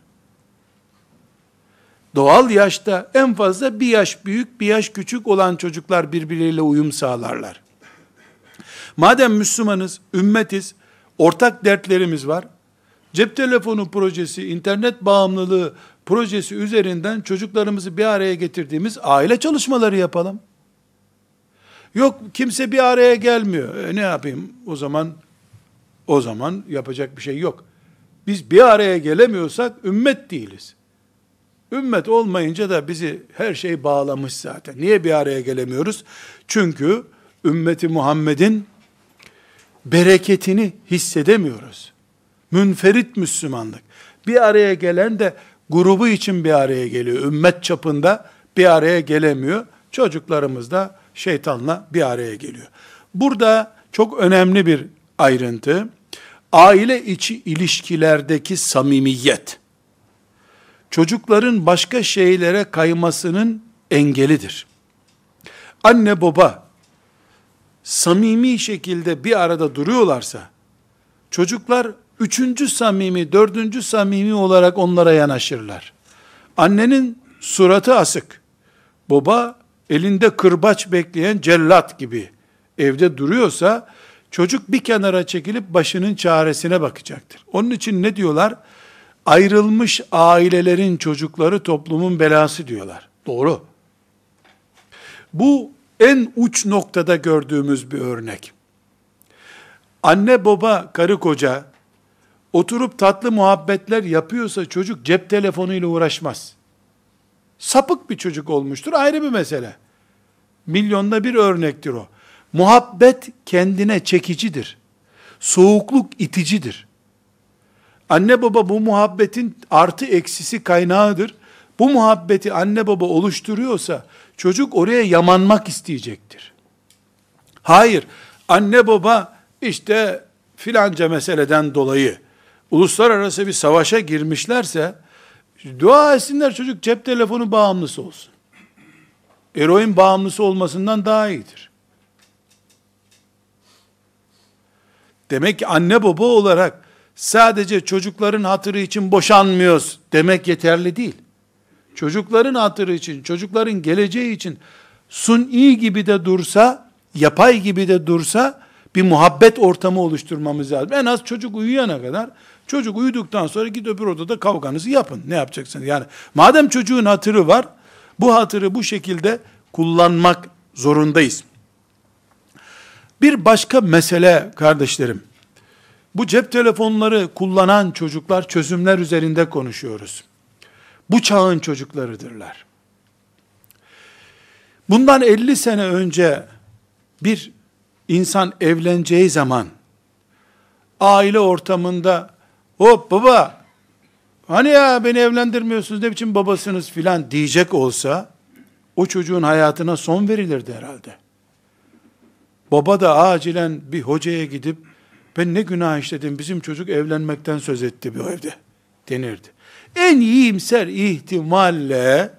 Doğal yaşta en fazla bir yaş büyük, bir yaş küçük olan çocuklar birbirleriyle uyum sağlarlar. Madem Müslümanız, ümmetiz, ortak dertlerimiz var. Cep telefonu projesi, internet bağımlılığı projesi üzerinden çocuklarımızı bir araya getirdiğimiz aile çalışmaları yapalım. Yok, kimse bir araya gelmiyor. Ne yapayım? O zaman yapacak bir şey yok. Biz bir araya gelemiyorsak ümmet değiliz. Ümmet olmayınca da bizi her şey bağlamış zaten. Niye bir araya gelemiyoruz? Çünkü ümmeti Muhammed'in bereketini hissedemiyoruz. Münferit Müslümanlık. Bir araya gelen de grubu için bir araya geliyor. Ümmet çapında bir araya gelemiyor. Çocuklarımız da şeytanla bir araya geliyor. Burada çok önemli bir ayrıntı, aile içi ilişkilerdeki samimiyet, çocukların başka şeylere kaymasının engelidir. Anne baba samimi şekilde bir arada duruyorlarsa, çocuklar üçüncü samimi, dördüncü samimi olarak onlara yanaşırlar. Annenin suratı asık, baba elinde kırbaç bekleyen cellat gibi evde duruyorsa, çocuk bir kenara çekilip başının çaresine bakacaktır. Onun için ne diyorlar? Ayrılmış ailelerin çocukları toplumun belası diyorlar. Doğru. Bu en uç noktada gördüğümüz bir örnek. Anne baba, karı koca oturup tatlı muhabbetler yapıyorsa çocuk cep telefonuyla uğraşmaz. Sapık bir çocuk olmuştur, ayrı bir mesele. Milyonda bir örnektir o. Muhabbet kendine çekicidir. Soğukluk iticidir. Anne baba bu muhabbetin artı eksisi kaynağıdır. Bu muhabbeti anne baba oluşturuyorsa çocuk oraya yamanmak isteyecektir. Hayır, anne baba işte filanca meseleden dolayı uluslararası bir savaşa girmişlerse dua etsinler, çocuk cep telefonu bağımlısı olsun. Eroin bağımlısı olmasından daha iyidir. Demek ki anne baba olarak sadece çocukların hatırı için boşanmıyoruz demek yeterli değil. Çocukların hatırı için, çocukların geleceği için suni gibi de dursa, yapay gibi de dursa bir muhabbet ortamı oluşturmamız lazım. En az çocuk uyuyana kadar, çocuk uyuduktan sonra git öbür odada kavganızı yapın. Ne yapacaksınız? Yani madem çocuğun hatırı var, bu hatırı bu şekilde kullanmak zorundayız. Bir başka mesele kardeşlerim, bu cep telefonları kullanan çocuklar, çözümler üzerinde konuşuyoruz. Bu çağın çocuklarıdırlar. Bundan 50 sene önce bir insan evleneceği zaman aile ortamında hop baba, hani ya beni evlendirmiyorsunuz, ne biçim babasınız filan diyecek olsa, o çocuğun hayatına son verilirdi herhalde. Baba da acilen bir hocaya gidip, ben ne günah işledim, bizim çocuk evlenmekten söz etti bu evde denirdi. En iyimser ihtimalle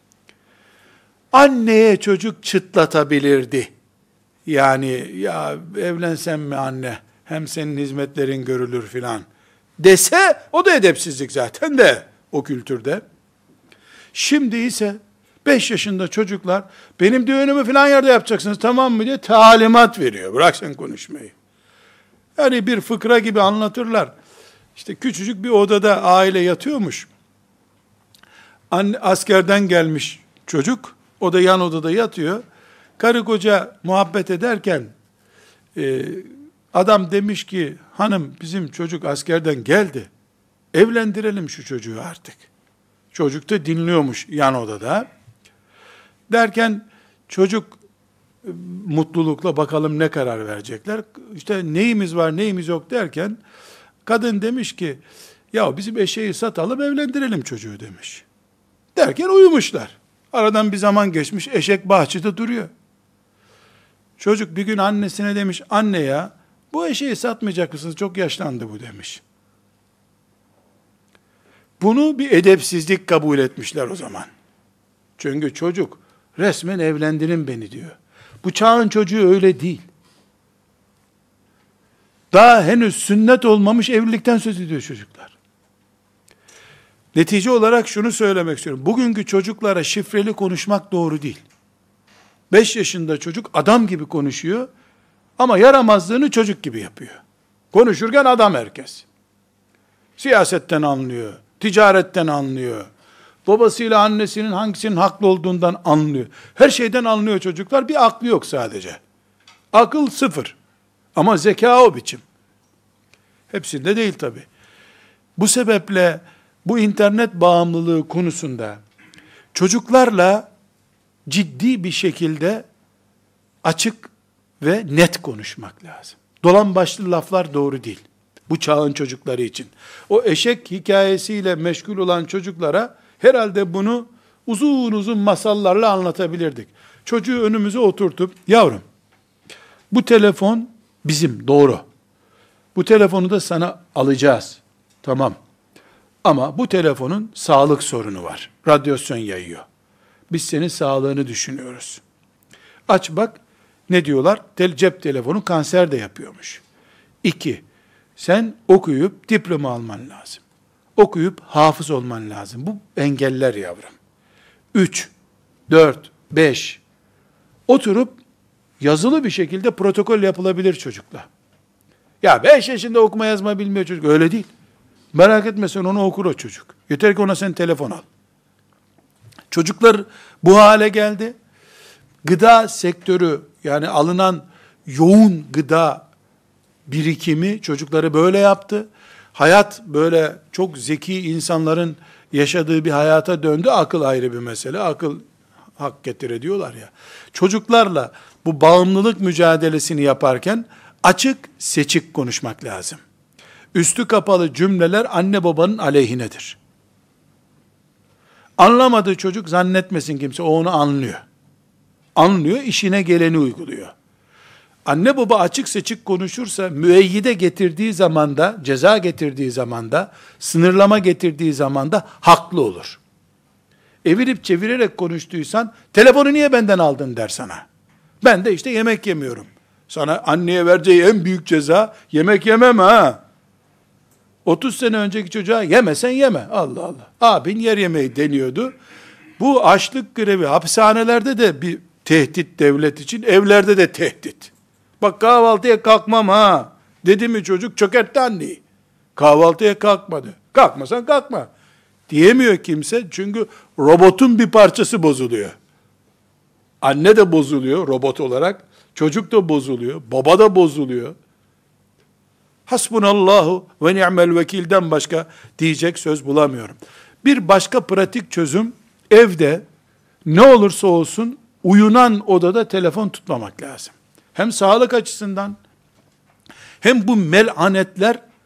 anneye çocuk çıtlatabilirdi. Yani ya evlensem mi anne, hem senin hizmetlerin görülür filan dese, o da edepsizlik zaten de o kültürde. Şimdi ise 5 yaşında çocuklar benim düğünümü filan yerde yapacaksınız tamam mı diye talimat veriyor. Bırak sen konuşmayı. Yani bir fıkra gibi anlatırlar. İşte küçücük bir odada aile yatıyormuş. Anne, askerden gelmiş çocuk, o da yan odada yatıyor. Karı koca muhabbet ederken adam demiş ki, hanım bizim çocuk askerden geldi, evlendirelim şu çocuğu artık. Çocuk da dinliyormuş yan odada. Derken çocuk mutlulukla bakalım ne karar verecekler. İşte neyimiz var neyimiz yok derken kadın demiş ki, ya bizim eşeği satalım evlendirelim çocuğu demiş. Derken uyumuşlar. Aradan bir zaman geçmiş, eşek bahçede duruyor. Çocuk bir gün annesine demiş, anne ya bu eşeği satmayacak mısınız? Çok yaşlandı bu demiş. Bunu bir edepsizlik kabul etmişler o zaman. Çünkü çocuk resmen evlendirin beni diyor. Bu çağın çocuğu öyle değil. Daha henüz sünnet olmamış evlilikten söz ediyor çocuklar. Netice olarak şunu söylemek istiyorum. Bugünkü çocuklara şifreli konuşmak doğru değil. 5 yaşında çocuk adam gibi konuşuyor ama yaramazlığını çocuk gibi yapıyor. Konuşurken adam herkes. Siyasetten anlıyor, ticaretten anlıyor. Babasıyla annesinin hangisinin haklı olduğundan anlıyor. Her şeyden anlıyor çocuklar. Bir aklı yok sadece. Akıl sıfır. Ama zeka o biçim. Hepsinde değil tabi. Bu sebeple bu internet bağımlılığı konusunda çocuklarla ciddi bir şekilde açık ve net konuşmak lazım. Dolambaçlı laflar doğru değil. Bu çağın çocukları için. O eşek hikayesiyle meşgul olan çocuklara herhalde bunu uzun uzun masallarla anlatabilirdik. Çocuğu önümüze oturtup, yavrum bu telefon bizim, doğru. Bu telefonu da sana alacağız. Tamam. Ama bu telefonun sağlık sorunu var. Radyasyon yayıyor. Biz senin sağlığını düşünüyoruz. Aç bak, ne diyorlar? Cep telefonu kanser de yapıyormuş. 2. Sen okuyup diploma alman lazım. Okuyup hafız olman lazım. Bu engeller yavrum. 3, 4, 5. Oturup yazılı bir şekilde protokol yapılabilir çocukla. Ya 5 yaşında okuma yazma bilmiyor çocuk. Öyle değil. Merak etme sen, onu okur o çocuk. Yeter ki ona sen telefon al. Çocuklar bu hale geldi. Gıda sektörü, yani alınan yoğun gıda birikimi çocukları böyle yaptı. Hayat böyle çok zeki insanların yaşadığı bir hayata döndü. Akıl ayrı bir mesele. Akıl hak getire diyorlar ya. Çocuklarla bu bağımlılık mücadelesini yaparken açık seçik konuşmak lazım. Üstü kapalı cümleler anne babanın aleyhinedir. Anlamadığı çocuk zannetmesin kimse, o onu anlıyor. Anlıyor, işine geleni uyguluyor. Anne baba açık seçik konuşursa, müeyyide getirdiği zamanda, ceza getirdiği zamanda, sınırlama getirdiği zamanda haklı olur. Evirip çevirerek konuştuysan, telefonu niye benden aldın der sana. Ben de işte yemek yemiyorum. Sana anneye vereceği en büyük ceza, yemek yemem ha. 30 sene önceki çocuğa yemesen yeme. Allah Allah. Abin yer yemeği deniyordu. Bu açlık grevi hapishanelerde de bir tehdit devlet için, evlerde de tehdit. Bak kahvaltıya kalkmam ha dedi mi çocuk, çökertti anneyi. Kahvaltıya kalkmadı. Kalkmasan kalkma diyemiyor kimse, çünkü robotun bir parçası bozuluyor. Anne de bozuluyor robot olarak, çocuk da bozuluyor, baba da bozuluyor. Hasbunallahu ve ni'mel vekilden başka diyecek söz bulamıyorum. Bir başka pratik çözüm, evde ne olursa olsun uyunan odada telefon tutmamak lazım. Hem sağlık açısından, hem bu melanetler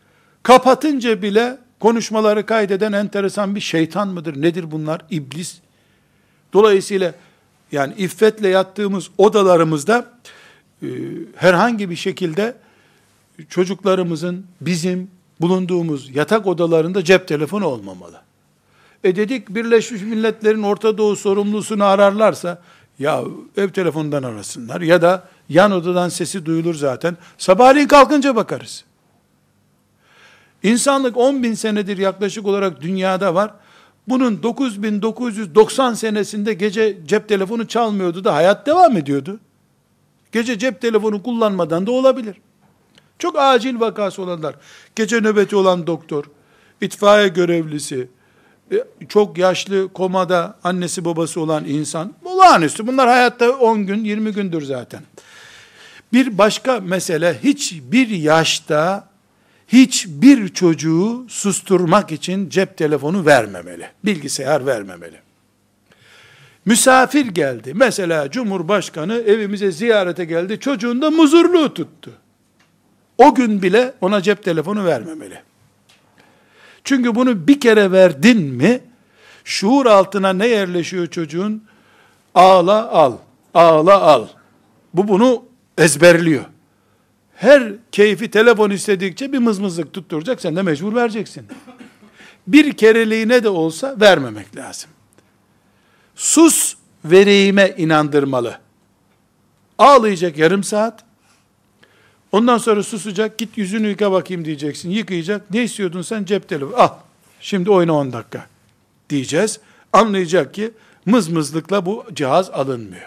Kapatınca bile konuşmaları kaydeden enteresan bir şeytan mıdır? Nedir bunlar? İblis. Dolayısıyla yani iffetle yattığımız odalarımızda herhangi bir şekilde çocuklarımızın bizim bulunduğumuz yatak odalarında cep telefonu olmamalı. Dedik Birleşmiş Milletler'in Orta Doğu sorumlusunu ararlarsa ya ev telefonundan arasınlar ya da yan odadan sesi duyulur zaten. Sabahleyin kalkınca bakarız. İnsanlık 10.000 senedir yaklaşık olarak dünyada var. Bunun 9.990 senesinde gece cep telefonu çalmıyordu da hayat devam ediyordu. Gece cep telefonu kullanmadan da olabilir. Çok acil vakası olanlar, gece nöbeti olan doktor, itfaiye görevlisi, çok yaşlı komada annesi babası olan insan, olağanüstü. Bunlar hayatta 10 gün, 20 gündür zaten. Bir başka mesele, hiçbir yaşta hiçbir çocuğu susturmak için cep telefonu vermemeli. Bilgisayar vermemeli. Misafir geldi. Mesela Cumhurbaşkanı evimize ziyarete geldi. Çocuğun da muzurluğu tuttu. O gün bile ona cep telefonu vermemeli. Çünkü bunu bir kere verdin mi, şuur altına ne yerleşiyor çocuğun? Ağla al, ağla al. Bu bunu ezberliyor. Her keyfi telefon istedikçe bir mızmızlık tutturacak, sen de mecbur vereceksin. Bir kereliğine de olsa vermemek lazım. Sus vereyime inandırmalı. Ağlayacak yarım saat, ondan sonra susacak, git yüzünü yıka bakayım diyeceksin, yıkayacak, ne istiyordun sen? Cep telefonu, al, şimdi oyna 10 dakika diyeceğiz, anlayacak ki mızmızlıkla bu cihaz alınmıyor.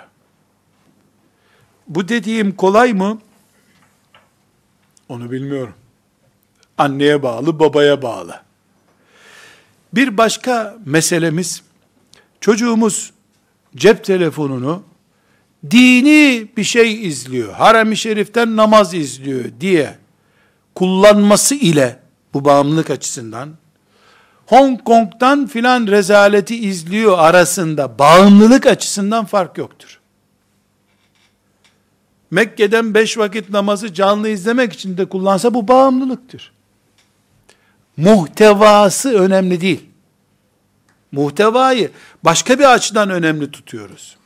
Bu dediğim kolay mı? Onu bilmiyorum. Anneye bağlı, babaya bağlı. Bir başka meselemiz, çocuğumuz cep telefonunu dini bir şey izliyor, harem-i şeriften namaz izliyor diye kullanması ile, bu bağımlılık açısından, Hong Kong'dan filan rezaleti izliyor arasında bağımlılık açısından fark yoktur. Mekke'den 5 vakit namazı canlı izlemek için de kullansa bu bağımlılıktır. Muhtevası önemli değil. Muhtevayı başka bir açıdan önemli tutuyoruz.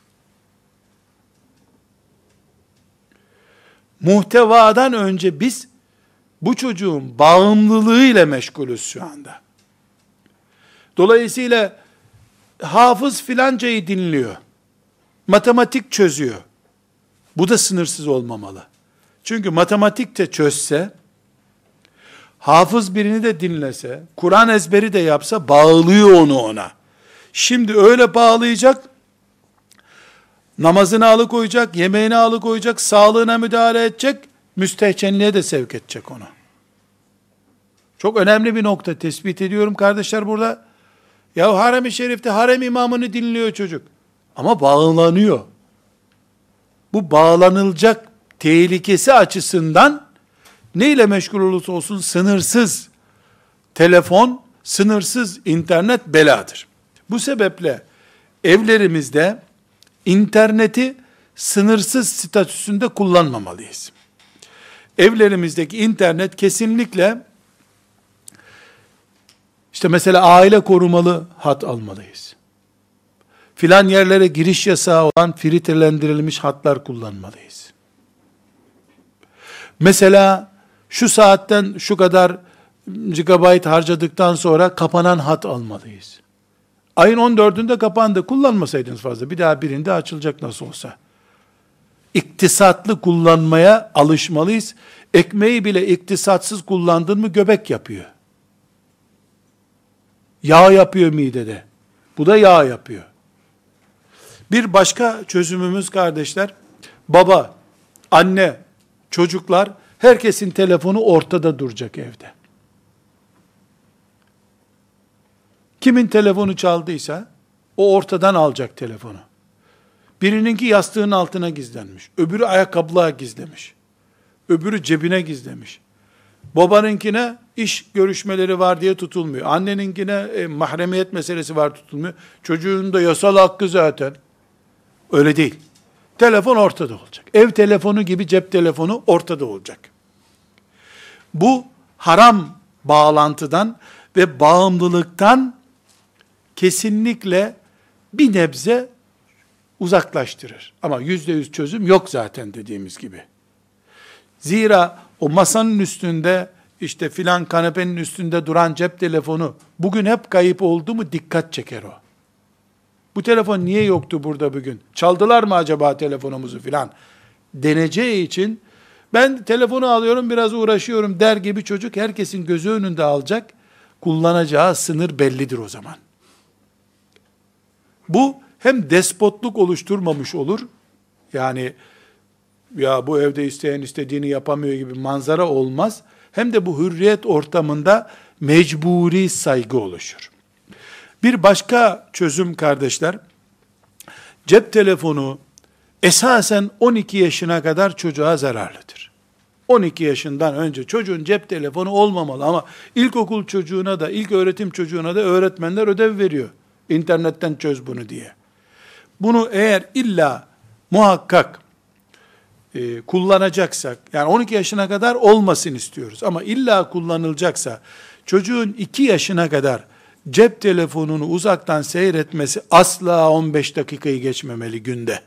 Muhtevadan önce biz bu çocuğun bağımlılığıyla meşgulüz şu anda. Dolayısıyla hafız filancayı dinliyor. Matematik çözüyor. Bu da sınırsız olmamalı. Çünkü matematikte çözse, hafız birini de dinlese, Kur'an ezberi de yapsa, bağlıyor onu ona. Şimdi öyle bağlayacak, namazını alıkoyacak, yemeğini alıkoyacak, sağlığına müdahale edecek, müstehcenliğe de sevk edecek onu. Çok önemli bir nokta tespit ediyorum kardeşler burada. Ya harem-i şerifte harem imamını dinliyor çocuk. Ama bağlanıyor. Bu bağlanılacak tehlikesi açısından neyle meşgul olursa olsun sınırsız telefon, sınırsız internet beladır. Bu sebeple evlerimizde interneti sınırsız statüsünde kullanmamalıyız. Evlerimizdeki internet kesinlikle işte mesela aile korumalı hat almalıyız. Filan yerlere giriş yasağı olan filtrelendirilmiş hatlar kullanmalıyız. Mesela şu saatten şu kadar gigabayt harcadıktan sonra kapanan hat almalıyız. Ayın 14'ünde kapandı. Kullanmasaydınız fazla. Bir daha birinde açılacak nasıl olsa. İktisatlı kullanmaya alışmalıyız. Ekmeği bile iktisatsız kullandın mı göbek yapıyor. Yağ yapıyor midede. Bu da yağ yapıyor. Bir başka çözümümüz kardeşler, baba, anne, çocuklar, herkesin telefonu ortada duracak evde. Kimin telefonu çaldıysa, o ortadan alacak telefonu. Birininki yastığın altına gizlenmiş, öbürü ayakkabılığa gizlemiş, öbürü cebine gizlemiş. Babanınkine iş görüşmeleri var diye tutulmuyor. Anneninkine mahremiyet meselesi var tutulmuyor. Çocuğun da yasal hakkı zaten. Öyle değil. Telefon ortada olacak. Ev telefonu gibi cep telefonu ortada olacak. Bu haram bağlantıdan ve bağımlılıktan kesinlikle bir nebze uzaklaştırır. Ama %100 çözüm yok zaten dediğimiz gibi. Zira o masanın üstünde, işte filan kanepenin üstünde duran cep telefonu bugün hep kayıp oldu mu dikkat çeker o. Bu telefon niye yoktu burada bugün? Çaldılar mı acaba telefonumuzu filan? Deneceği için ben telefonu alıyorum biraz uğraşıyorum der gibi çocuk herkesin gözü önünde alacak. Kullanacağı sınır bellidir o zaman. Bu hem despotluk oluşturmamış olur. Yani ya bu evde isteyen istediğini yapamıyor gibi manzara olmaz. Hem de bu hürriyet ortamında mecburi saygı oluşur. Bir başka çözüm kardeşler, cep telefonu esasen 12 yaşına kadar çocuğa zararlıdır. 12 yaşından önce çocuğun cep telefonu olmamalı ama ilkokul çocuğuna da, ilk öğretim çocuğuna da öğretmenler ödev veriyor. İnternetten çöz bunu diye. Bunu eğer illa muhakkak kullanacaksak, yani 12 yaşına kadar olmasın istiyoruz ama illa kullanılacaksa, çocuğun 2 yaşına kadar cep telefonunu uzaktan seyretmesi asla 15 dakikayı geçmemeli günde.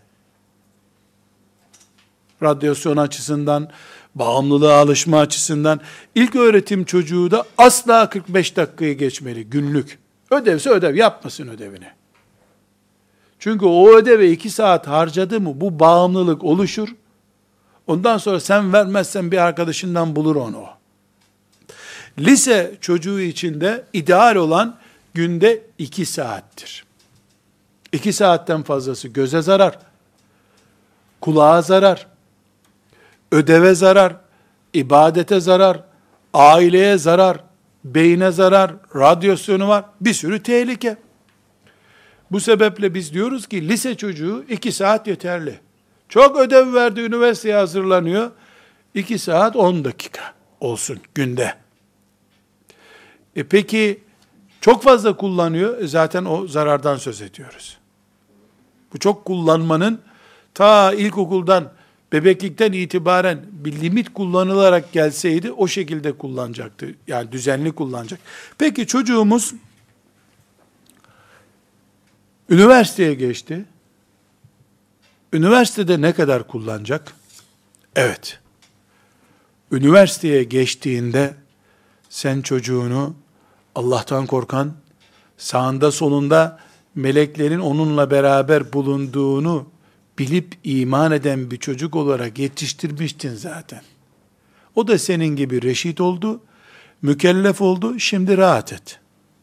Radyasyon açısından, bağımlılığa alışma açısından, ilk öğretim çocuğu da asla 45 dakikayı geçmeli günlük. Ödevse ödev, yapmasın ödevini. Çünkü o ödeve 2 saat harcadı mı bu bağımlılık oluşur. Ondan sonra sen vermezsen bir arkadaşından bulur onu o. Lise çocuğu için de ideal olan günde 2 saattir. 2 saatten fazlası göze zarar, kulağa zarar, ödeve zarar, ibadete zarar, aileye zarar, beyne zarar, radyasyonu var, bir sürü tehlike. Bu sebeple biz diyoruz ki lise çocuğu 2 saat yeterli. Çok ödev verdi, üniversiteye hazırlanıyor. 2 saat 10 dakika olsun günde. Peki çok fazla kullanıyor, zaten o zarardan söz ediyoruz. Bu çok kullanmanın ta ilkokuldan, bebeklikten itibaren bir limit kullanılarak gelseydi o şekilde kullanacaktı. Yani düzenli kullanacak. Peki çocuğumuz üniversiteye geçti. Üniversitede ne kadar kullanacak? Evet. Üniversiteye geçtiğinde sen çocuğunu Allah'tan korkan, sağında solunda meleklerin onunla beraber bulunduğunu bilip iman eden bir çocuk olarak yetiştirmiştin zaten. O da senin gibi reşit oldu, mükellef oldu, şimdi rahat et.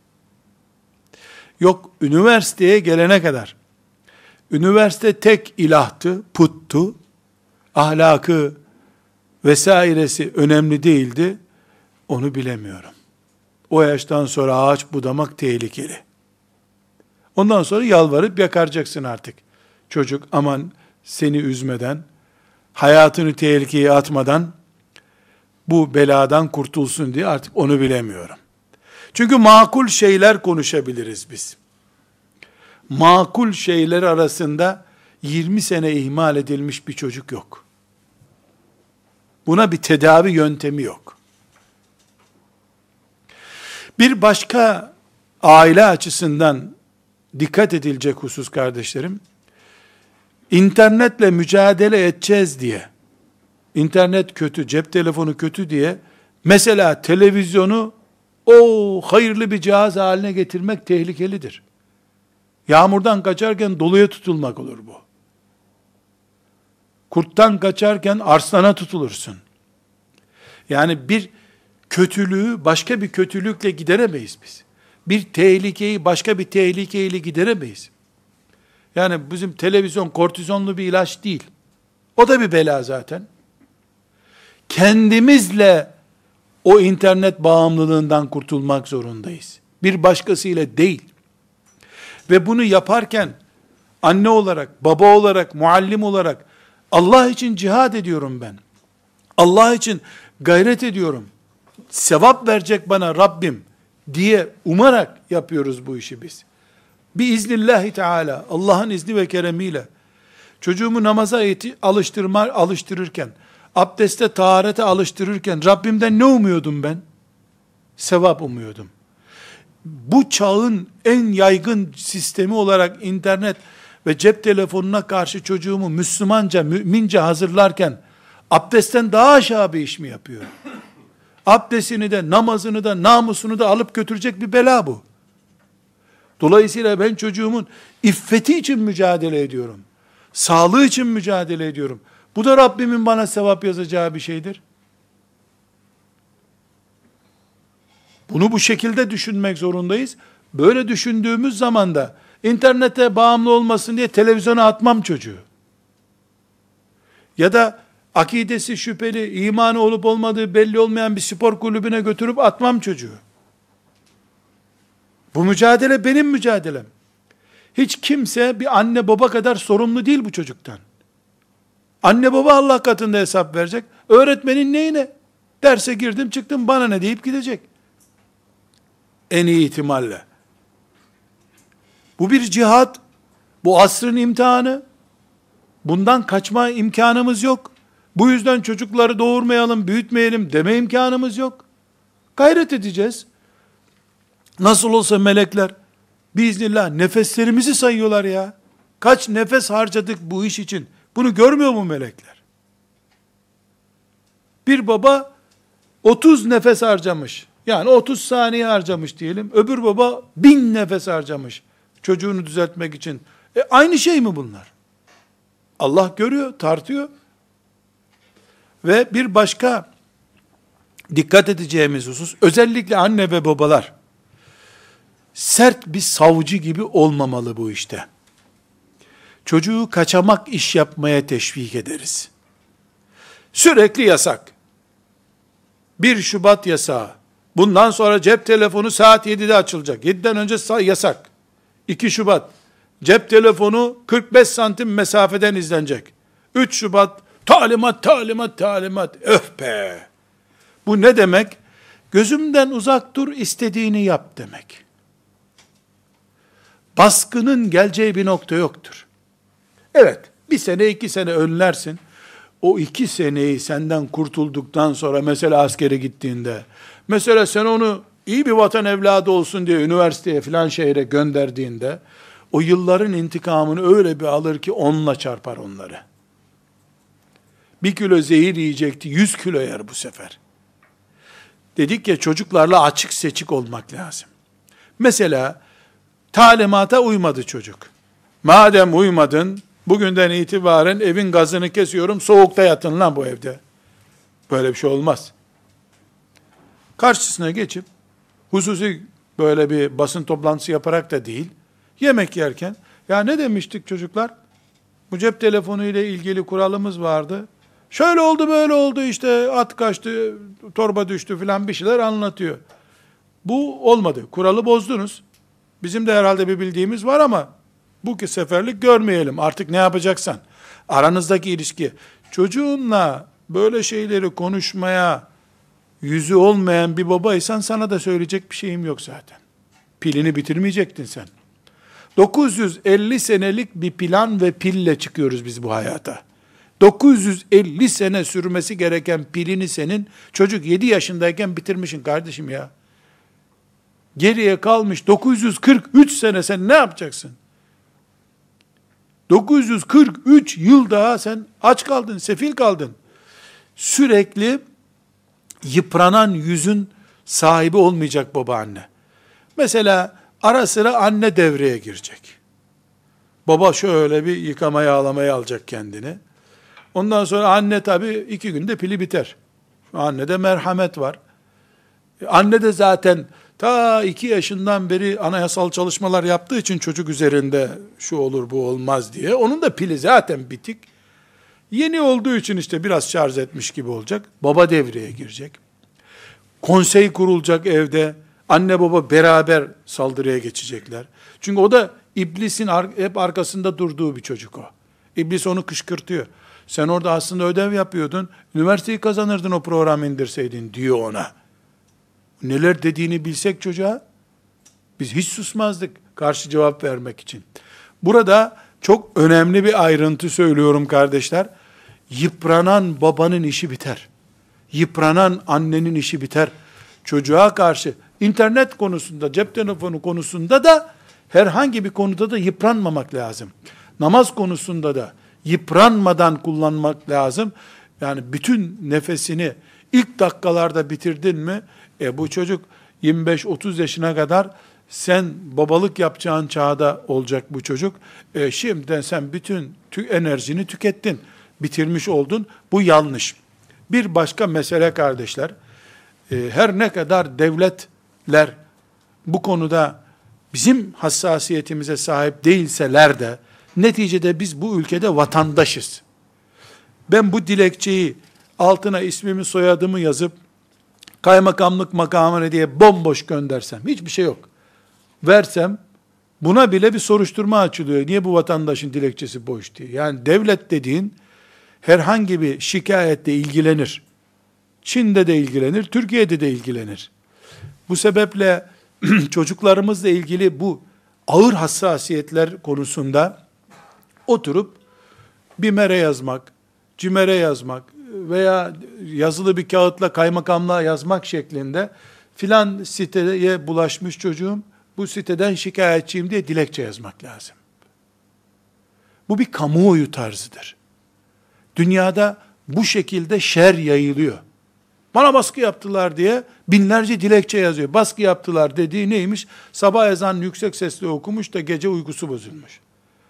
Yok, üniversiteye gelene kadar, üniversite tek ilahtı, puttu, ahlakı vesairesi önemli değildi, onu bilemiyorum. O yaştan sonra ağaç budamak tehlikeli. Ondan sonra yalvarıp yakaracaksın artık. Çocuk aman seni üzmeden, hayatını tehlikeye atmadan, bu beladan kurtulsun diye artık onu bilemiyorum. Çünkü makul şeyler konuşabiliriz biz. Makul şeyler arasında 20 sene ihmal edilmiş bir çocuk yok. Buna bir tedavi yöntemi yok. Bir başka aile açısından dikkat edilecek husus kardeşlerim, İnternetle mücadele edeceğiz diye, internet kötü, cep telefonu kötü diye, mesela televizyonu o hayırlı bir cihaz haline getirmek tehlikelidir. Yağmurdan kaçarken doluya tutulmak olur bu. Kurttan kaçarken arslana tutulursun. Yani bir kötülüğü başka bir kötülükle gideremeyiz biz. Bir tehlikeyi başka bir tehlikeyle gideremeyiz. Yani bizim televizyon kortizonlu bir ilaç değil. O da bir bela zaten. Kendimizle o internet bağımlılığından kurtulmak zorundayız. Bir başkasıyla değil. Ve bunu yaparken anne olarak, baba olarak, muallim olarak Allah için cihad ediyorum ben. Allah için gayret ediyorum. Sevap verecek bana Rabbim diye umarak yapıyoruz bu işi biz. Biiznillahü teala, Allah'ın izni ve keremiyle çocuğumu namaza alıştırırken, abdeste, taharete alıştırırken Rabbimden ne umuyordum ben? sevap umuyordum. Bu çağın en yaygın sistemi olarak internet ve cep telefonuna karşı çocuğumu Müslümanca, mümince hazırlarken abdestten daha aşağı bir iş mi yapıyor? Abdestini de, namazını da, namusunu da alıp götürecek bir bela bu. Dolayısıyla ben çocuğumun iffeti için mücadele ediyorum. Sağlığı için mücadele ediyorum. Bu da Rabbimin bana sevap yazacağı bir şeydir. Bunu bu şekilde düşünmek zorundayız. Böyle düşündüğümüz zaman da internete bağımlı olmasın diye televizyona atmam çocuğu. Ya da akidesi şüpheli, imanı olup olmadığı belli olmayan bir spor kulübüne götürüp atmam çocuğu. Bu mücadele benim mücadelem. Hiç kimse bir anne baba kadar sorumlu değil bu çocuktan. Anne baba Allah katında hesap verecek. Öğretmenin neyine? Derse girdim çıktım bana ne deyip gidecek. En iyi ihtimalle. Bu bir cihat. Bu asrın imtihanı. Bundan kaçma imkanımız yok. Bu yüzden çocukları doğurmayalım, büyütmeyelim deme imkanımız yok. Gayret edeceğiz. Nasıl olsa melekler biiznillah nefeslerimizi sayıyorlar ya. Kaç nefes harcadık bu iş için. Bunu görmüyor mu melekler? Bir baba 30 nefes harcamış. Yani 30 saniye harcamış diyelim. Öbür baba 1000 nefes harcamış. Çocuğunu düzeltmek için. Aynı şey mi bunlar? Allah görüyor, tartıyor. Ve bir başka dikkat edeceğimiz husus, özellikle anne ve babalar, sert bir savcı gibi olmamalı bu işte. Çocuğu kaçamak iş yapmaya teşvik ederiz. Sürekli yasak. 1 Şubat yasağı. Bundan sonra cep telefonu saat 7'de açılacak. 7'den önce yasak. 2 Şubat. Cep telefonu 45 santim mesafeden izlenecek. 3 Şubat talimat, talimat, talimat. Öf be! Bu ne demek? Gözümden uzak dur, istediğini yap demek. Baskının geleceği bir nokta yoktur. Evet, 1 sene 2 sene önlersin. O 2 seneyi senden kurtulduktan sonra, mesela askere gittiğinde, mesela sen onu iyi bir vatan evladı olsun diye üniversiteye filan şehre gönderdiğinde, o yılların intikamını öyle bir alır ki 10'la çarpar onları. 1 kilo zehir yiyecekti, 100 kilo yer bu sefer. Dedik ya, çocuklarla açık seçik olmak lazım. Mesela talimata uymadı çocuk. Madem uymadın, bugünden itibaren evin gazını kesiyorum, soğukta yatın lan bu evde. Böyle bir şey olmaz. Karşısına geçip, hususi böyle bir basın toplantısı yaparak da değil, yemek yerken, ya ne demiştik çocuklar? Bu cep telefonu ile ilgili kuralımız vardı. Şöyle oldu böyle oldu işte, at kaçtı, torba düştü filan bir şeyler anlatıyor. Bu olmadı. Kuralı bozdunuz. Bizim de herhalde bir bildiğimiz var ama bu seferlik görmeyelim. Artık ne yapacaksan. Aranızdaki ilişki. Çocuğunla böyle şeyleri konuşmaya yüzü olmayan bir babaysan sana da söyleyecek bir şeyim yok zaten. Pilini bitirmeyecektin sen. 950 senelik bir plan ve pille çıkıyoruz biz bu hayata. 950 sene sürmesi gereken pilini senin çocuk 7 yaşındayken bitirmişsin kardeşim ya. Geriye kalmış 943 sene, sen ne yapacaksın? 943 yıl daha sen aç kaldın, sefil kaldın. Sürekli yıpranan yüzün sahibi olmayacak babaanne. Mesela ara sıra anne devreye girecek. Baba şöyle bir yıkamaya ağlamaya alacak kendini. Ondan sonra anne tabii 2 günde pili biter. Annede merhamet var. Anne de zaten ta 2 yaşından beri anayasal çalışmalar yaptığı için çocuk üzerinde şu olur bu olmaz diye. Onun da pili zaten bitik. Yeni olduğu için işte biraz şarj etmiş gibi olacak. Baba devreye girecek. Konsey kurulacak evde. Anne baba beraber saldırıya geçecekler. Çünkü o da iblisin hep arkasında durduğu bir çocuk o. İblis onu kışkırtıyor. Sen orada aslında ödev yapıyordun. Üniversiteyi kazanırdın o programı indirseydin diyor ona. Neler dediğini bilsek çocuğa, biz hiç susmazdık karşı cevap vermek için. Burada çok önemli bir ayrıntı söylüyorum kardeşler. Yıpranan babanın işi biter. Yıpranan annenin işi biter. çocuğa karşı internet konusunda, cep telefonu konusunda da herhangi bir konuda da yıpranmamak lazım. Namaz konusunda da yıpranmadan kullanmak lazım. Yani bütün nefesini ilk dakikalarda bitirdin mi, bu çocuk 25-30 yaşına kadar sen babalık yapacağın çağda olacak bu çocuk. Şimdiden sen bütün enerjini tükettin, bitirmiş oldun. Bu yanlış. Bir başka mesele kardeşler, her ne kadar devletler bu konuda bizim hassasiyetimize sahip değilseler de, neticede biz bu ülkede vatandaşız. Ben bu dilekçeyi altına ismimi soyadımı yazıp kaymakamlık makamına diye bomboş göndersem, hiçbir şey yok, versem, buna bile bir soruşturma açılıyor. Niye bu vatandaşın dilekçesi boş diye. Yani devlet dediğin herhangi bir şikayetle ilgilenir. Çin'de de ilgilenir, Türkiye'de de ilgilenir. Bu sebeple çocuklarımızla ilgili bu ağır hassasiyetler konusunda oturup BİMER'e yazmak, CİMER'e yazmak veya yazılı bir kağıtla kaymakamlığa yazmak şeklinde filan siteye bulaşmış çocuğum, bu siteden şikayetçiyim diye dilekçe yazmak lazım. Bu bir kamuoyu tarzıdır. Dünyada bu şekilde şer yayılıyor. Bana baskı yaptılar diye binlerce dilekçe yazıyor. Baskı yaptılar dediği neymiş? Sabah ezanını yüksek sesle okumuş da gece uykusu bozulmuş.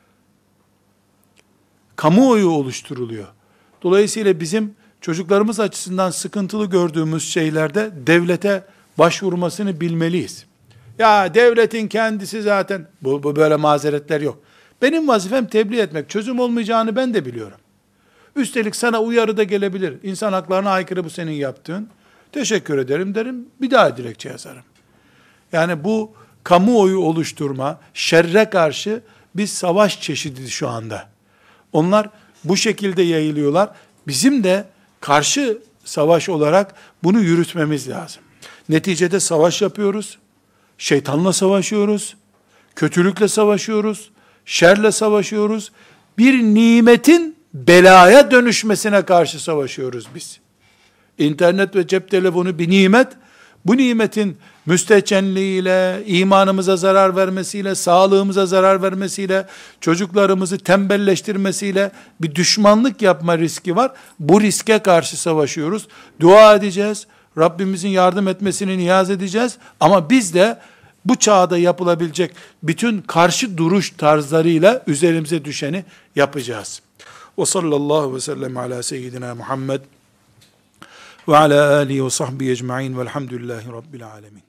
Kamuoyu oluşturuluyor. Dolayısıyla bizim çocuklarımız açısından sıkıntılı gördüğümüz şeylerde devlete başvurmasını bilmeliyiz. Ya devletin kendisi zaten, bu böyle mazeretler yok. Benim vazifem tebliğ etmek. Çözüm olmayacağını ben de biliyorum. Üstelik sana uyarı da gelebilir. İnsan haklarına aykırı bu senin yaptığın. Teşekkür ederim derim. Bir daha dilekçe yazarım. Yani bu kamuoyu oluşturma, şerre karşı bir savaş çeşidi şu anda. Onlar bu şekilde yayılıyorlar. Bizim de karşı savaş olarak bunu yürütmemiz lazım. Neticede savaş yapıyoruz. Şeytanla savaşıyoruz. Kötülükle savaşıyoruz. Şerle savaşıyoruz. Bir nimetin belaya dönüşmesine karşı savaşıyoruz biz. İnternet ve cep telefonu bir nimet. Bu nimetin müstehcenliğiyle, imanımıza zarar vermesiyle, sağlığımıza zarar vermesiyle, çocuklarımızı tembelleştirmesiyle bir düşmanlık yapma riski var. Bu riske karşı savaşıyoruz. Dua edeceğiz. Rabbimizin yardım etmesini niyaz edeceğiz. Ama biz de bu çağda yapılabilecek bütün karşı duruş tarzlarıyla üzerimize düşeni yapacağız. Ve sallallahu ve sellem ala seyyidina Muhammed ve ala alihi ve sahbihi ecma'in velhamdülillahi rabbil alemin.